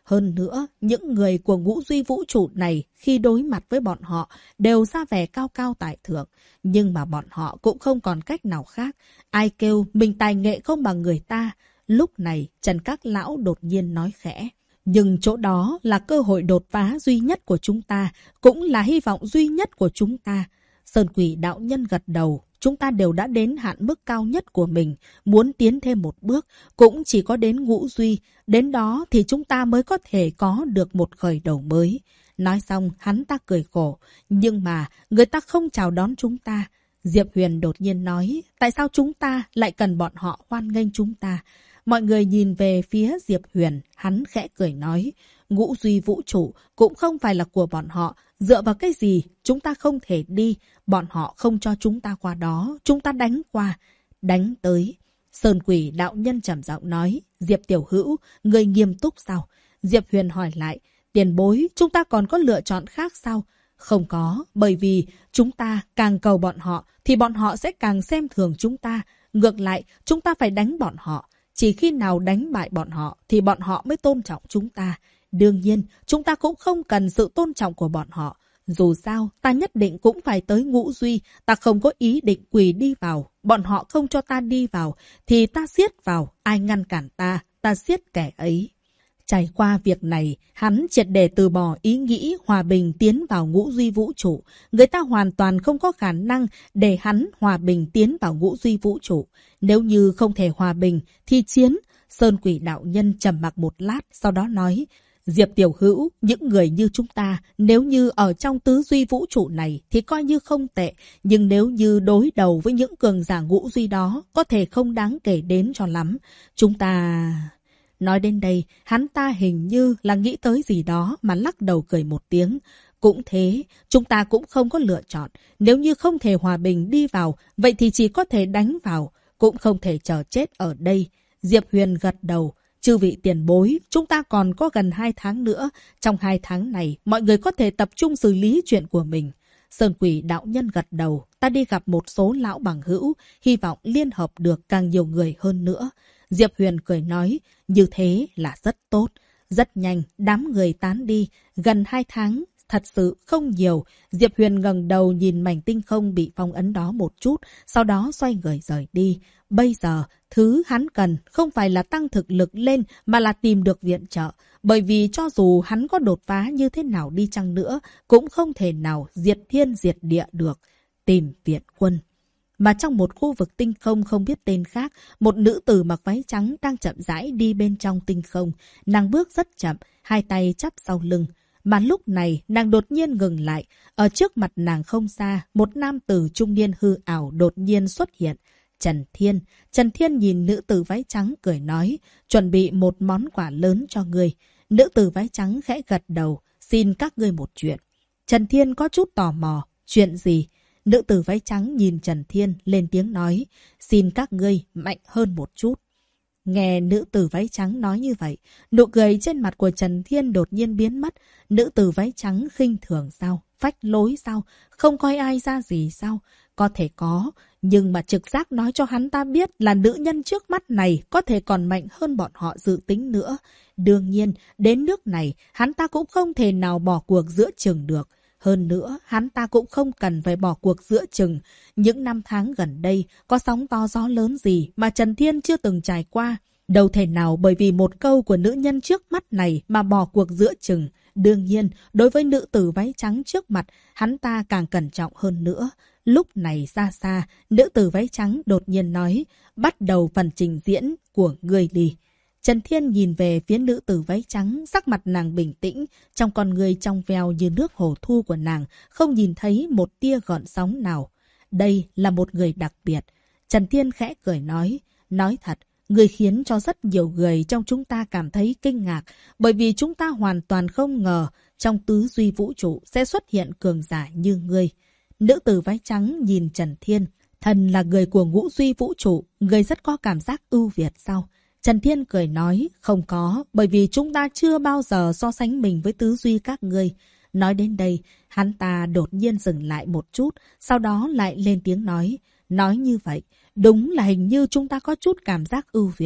Hơn nữa, những người của ngũ duy vũ trụ này khi đối mặt với bọn họ đều ra vẻ cao cao tại thượng. Nhưng mà bọn họ cũng không còn cách nào khác. Ai kêu mình tài nghệ không bằng người ta. Lúc này, Trần Các Lão đột nhiên nói khẽ. Nhưng chỗ đó là cơ hội đột phá duy nhất của chúng ta, cũng là hy vọng duy nhất của chúng ta. Sơn Quỷ đạo nhân gật đầu. Chúng ta đều đã đến hạn mức cao nhất của mình, muốn tiến thêm một bước, cũng chỉ có đến ngũ duy, đến đó thì chúng ta mới có thể có được một khởi đầu mới. Nói xong, hắn ta cười khổ, nhưng mà người ta không chào đón chúng ta. Diệp Huyền đột nhiên nói, tại sao chúng ta lại cần bọn họ hoan nghênh chúng ta? Mọi người nhìn về phía Diệp Huyền, hắn khẽ cười nói, ngũ duy vũ trụ cũng không phải là của bọn họ, dựa vào cái gì chúng ta không thể đi, bọn họ không cho chúng ta qua đó, chúng ta đánh qua, đánh tới. Sơn Quỷ đạo nhân trầm giọng nói, Diệp tiểu hữu, người nghiêm túc sao? Diệp Huyền hỏi lại, tiền bối, chúng ta còn có lựa chọn khác sao? Không có, bởi vì chúng ta càng cầu bọn họ thì bọn họ sẽ càng xem thường chúng ta. Ngược lại, chúng ta phải đánh bọn họ. Chỉ khi nào đánh bại bọn họ thì bọn họ mới tôn trọng chúng ta. Đương nhiên, chúng ta cũng không cần sự tôn trọng của bọn họ. Dù sao, ta nhất định cũng phải tới ngũ duy. Ta không có ý định quỳ đi vào. Bọn họ không cho ta đi vào thì ta siết vào. Ai ngăn cản ta siết kẻ ấy. Trải qua việc này, hắn triệt để từ bỏ ý nghĩ hòa bình tiến vào ngũ duy vũ trụ. Người ta hoàn toàn không có khả năng để hắn hòa bình tiến vào ngũ duy vũ trụ. Nếu như không thể hòa bình, thì chiến. Sơn Quỷ đạo nhân trầm mặc một lát, sau đó nói, Diệp tiểu hữu, những người như chúng ta, nếu như ở trong tứ duy vũ trụ này thì coi như không tệ. Nhưng nếu như đối đầu với những cường giả ngũ duy đó, có thể không đáng kể đến cho lắm. Chúng ta... Nói đến đây, hắn ta hình như là nghĩ tới gì đó mà lắc đầu cười một tiếng. Cũng thế, chúng ta cũng không có lựa chọn. Nếu như không thể hòa bình đi vào, vậy thì chỉ có thể đánh vào. Cũng không thể chờ chết ở đây. Diệp Huyền gật đầu. Chư vị tiền bối, chúng ta còn có gần 2 tháng nữa. Trong 2 tháng này, mọi người có thể tập trung xử lý chuyện của mình. Sơn Quỷ đạo nhân gật đầu. Ta đi gặp một số lão bằng hữu, hy vọng liên hợp được càng nhiều người hơn nữa. Diệp Huyền cười nói, như thế là rất tốt. Rất nhanh, đám người tán đi. Gần 2 tháng, thật sự không nhiều. Diệp Huyền ngẩng đầu nhìn mảnh tinh không bị phong ấn đó một chút, sau đó xoay người rời đi. Bây giờ, thứ hắn cần không phải là tăng thực lực lên mà là tìm được viện trợ. Bởi vì cho dù hắn có đột phá như thế nào đi chăng nữa, cũng không thể nào diệt thiên diệt địa được. Tìm viện quân. Mà trong một khu vực tinh không không biết tên khác, một nữ tử mặc váy trắng đang chậm rãi đi bên trong tinh không. Nàng bước rất chậm, hai tay chắp sau lưng. Mà lúc này, nàng đột nhiên ngừng lại. Ở trước mặt nàng không xa, một nam tử trung niên hư ảo đột nhiên xuất hiện. Trần Thiên. Trần Thiên nhìn nữ tử váy trắng cười nói, chuẩn bị một món quà lớn cho ngươi. Nữ tử váy trắng khẽ gật đầu, xin các ngươi một chuyện. Trần Thiên có chút tò mò, chuyện gì? Nữ tử váy trắng nhìn Trần Thiên lên tiếng nói, xin các ngươi mạnh hơn một chút. Nghe nữ tử váy trắng nói như vậy, nụ cười trên mặt của Trần Thiên đột nhiên biến mất. Nữ tử váy trắng khinh thường sao? Phách lối sao? Không coi ai ra gì sao? Có thể có, nhưng mà trực giác nói cho hắn ta biết là nữ nhân trước mắt này có thể còn mạnh hơn bọn họ dự tính nữa. Đương nhiên, đến nước này, hắn ta cũng không thể nào bỏ cuộc giữa chừng được. Hơn nữa, hắn ta cũng không cần phải bỏ cuộc giữa chừng. Những năm tháng gần đây, có sóng to gió lớn gì mà Trần Thiên chưa từng trải qua. Đâu thể nào bởi vì một câu của nữ nhân trước mắt này mà bỏ cuộc giữa chừng. Đương nhiên, đối với nữ tử váy trắng trước mặt, hắn ta càng cẩn trọng hơn nữa. Lúc này xa xa, nữ tử váy trắng đột nhiên nói, bắt đầu phần trình diễn của ngươi đi. Trần Thiên nhìn về phía nữ tử váy trắng, sắc mặt nàng bình tĩnh, trong con người trong veo như nước hồ thu của nàng, không nhìn thấy một tia gợn sóng nào. Đây là một người đặc biệt. Trần Thiên khẽ cười nói thật, người khiến cho rất nhiều người trong chúng ta cảm thấy kinh ngạc, bởi vì chúng ta hoàn toàn không ngờ trong tứ duy vũ trụ sẽ xuất hiện cường giả như ngươi. Nữ tử váy trắng nhìn Trần Thiên, thần là người của ngũ duy vũ trụ, người rất có cảm giác ưu việt sao? Trần Thiên cười nói, không có, bởi vì chúng ta chưa bao giờ so sánh mình với tứ duy các ngươi. Nói đến đây, hắn ta đột nhiên dừng lại một chút, sau đó lại lên tiếng nói như vậy, đúng là hình như chúng ta có chút cảm giác ưu việt.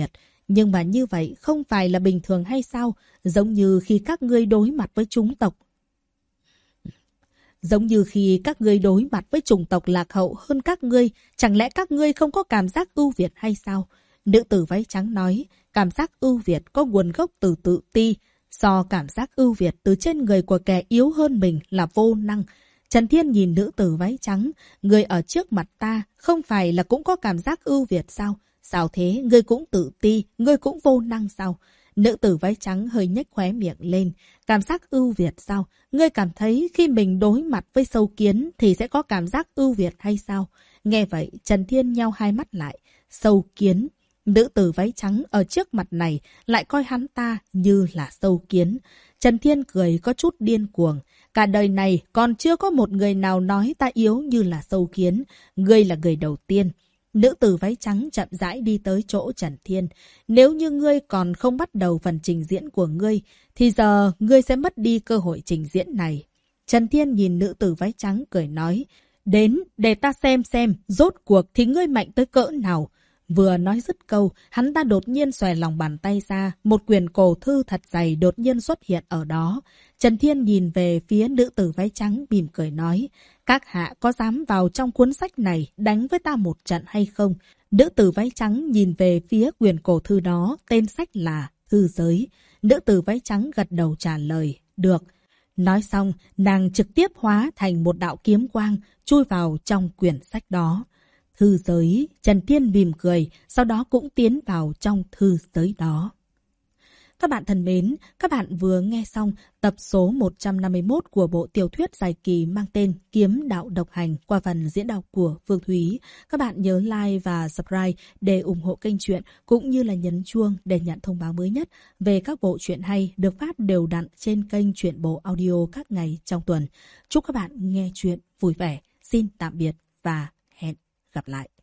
Nhưng mà như vậy không phải là bình thường hay sao? Giống như khi các ngươi đối mặt với chủng tộc lạc hậu hơn các ngươi, chẳng lẽ các ngươi không có cảm giác ưu việt hay sao? Nữ tử váy trắng nói, cảm giác ưu việt có nguồn gốc từ tự ti, do cảm giác ưu việt từ trên người của kẻ yếu hơn mình là vô năng. Trần Thiên nhìn nữ tử váy trắng, người ở trước mặt ta không phải là cũng có cảm giác ưu việt sao? Sao thế, ngươi cũng tự ti, ngươi cũng vô năng sao? Nữ tử váy trắng hơi nhếch khóe miệng lên. Cảm giác ưu việt sao? Ngươi cảm thấy khi mình đối mặt với sâu kiến thì sẽ có cảm giác ưu việt hay sao? Nghe vậy, Trần Thiên nheo hai mắt lại. Sâu kiến. Nữ tử váy trắng ở trước mặt này lại coi hắn ta như là sâu kiến. Trần Thiên cười có chút điên cuồng. Cả đời này còn chưa có một người nào nói ta yếu như là sâu kiến. Ngươi là người đầu tiên. Nữ tử váy trắng chậm rãi đi tới chỗ Trần Thiên. Nếu như ngươi còn không bắt đầu phần trình diễn của ngươi, thì giờ ngươi sẽ mất đi cơ hội trình diễn này. Trần Thiên nhìn nữ tử váy trắng cười nói, đến để ta xem rốt cuộc thì ngươi mạnh tới cỡ nào. Vừa nói dứt câu, hắn ta đột nhiên xòe lòng bàn tay ra, một quyển cổ thư thật dày đột nhiên xuất hiện ở đó. Trần Thiên nhìn về phía nữ tử váy trắng mỉm cười nói, các hạ có dám vào trong cuốn sách này đánh với ta một trận hay không? Nữ tử váy trắng nhìn về phía quyển cổ thư đó, tên sách là Thư Giới. Nữ tử váy trắng gật đầu trả lời, được. Nói xong, nàng trực tiếp hóa thành một đạo kiếm quang, chui vào trong quyển sách đó. Thư giới, Trần Thiên mỉm cười, sau đó cũng tiến vào trong thư giới đó. Các bạn thân mến, các bạn vừa nghe xong tập số 151 của bộ tiểu thuyết dài kỳ mang tên Kiếm Đạo Độc Hành qua phần diễn đọc của Phương Thúy. Các bạn nhớ like và subscribe để ủng hộ kênh truyện cũng như là nhấn chuông để nhận thông báo mới nhất về các bộ truyện hay được phát đều đặn trên kênh Truyện Bộ Audio các ngày trong tuần. Chúc các bạn nghe truyện vui vẻ. Xin tạm biệt và hẹn gặp lại.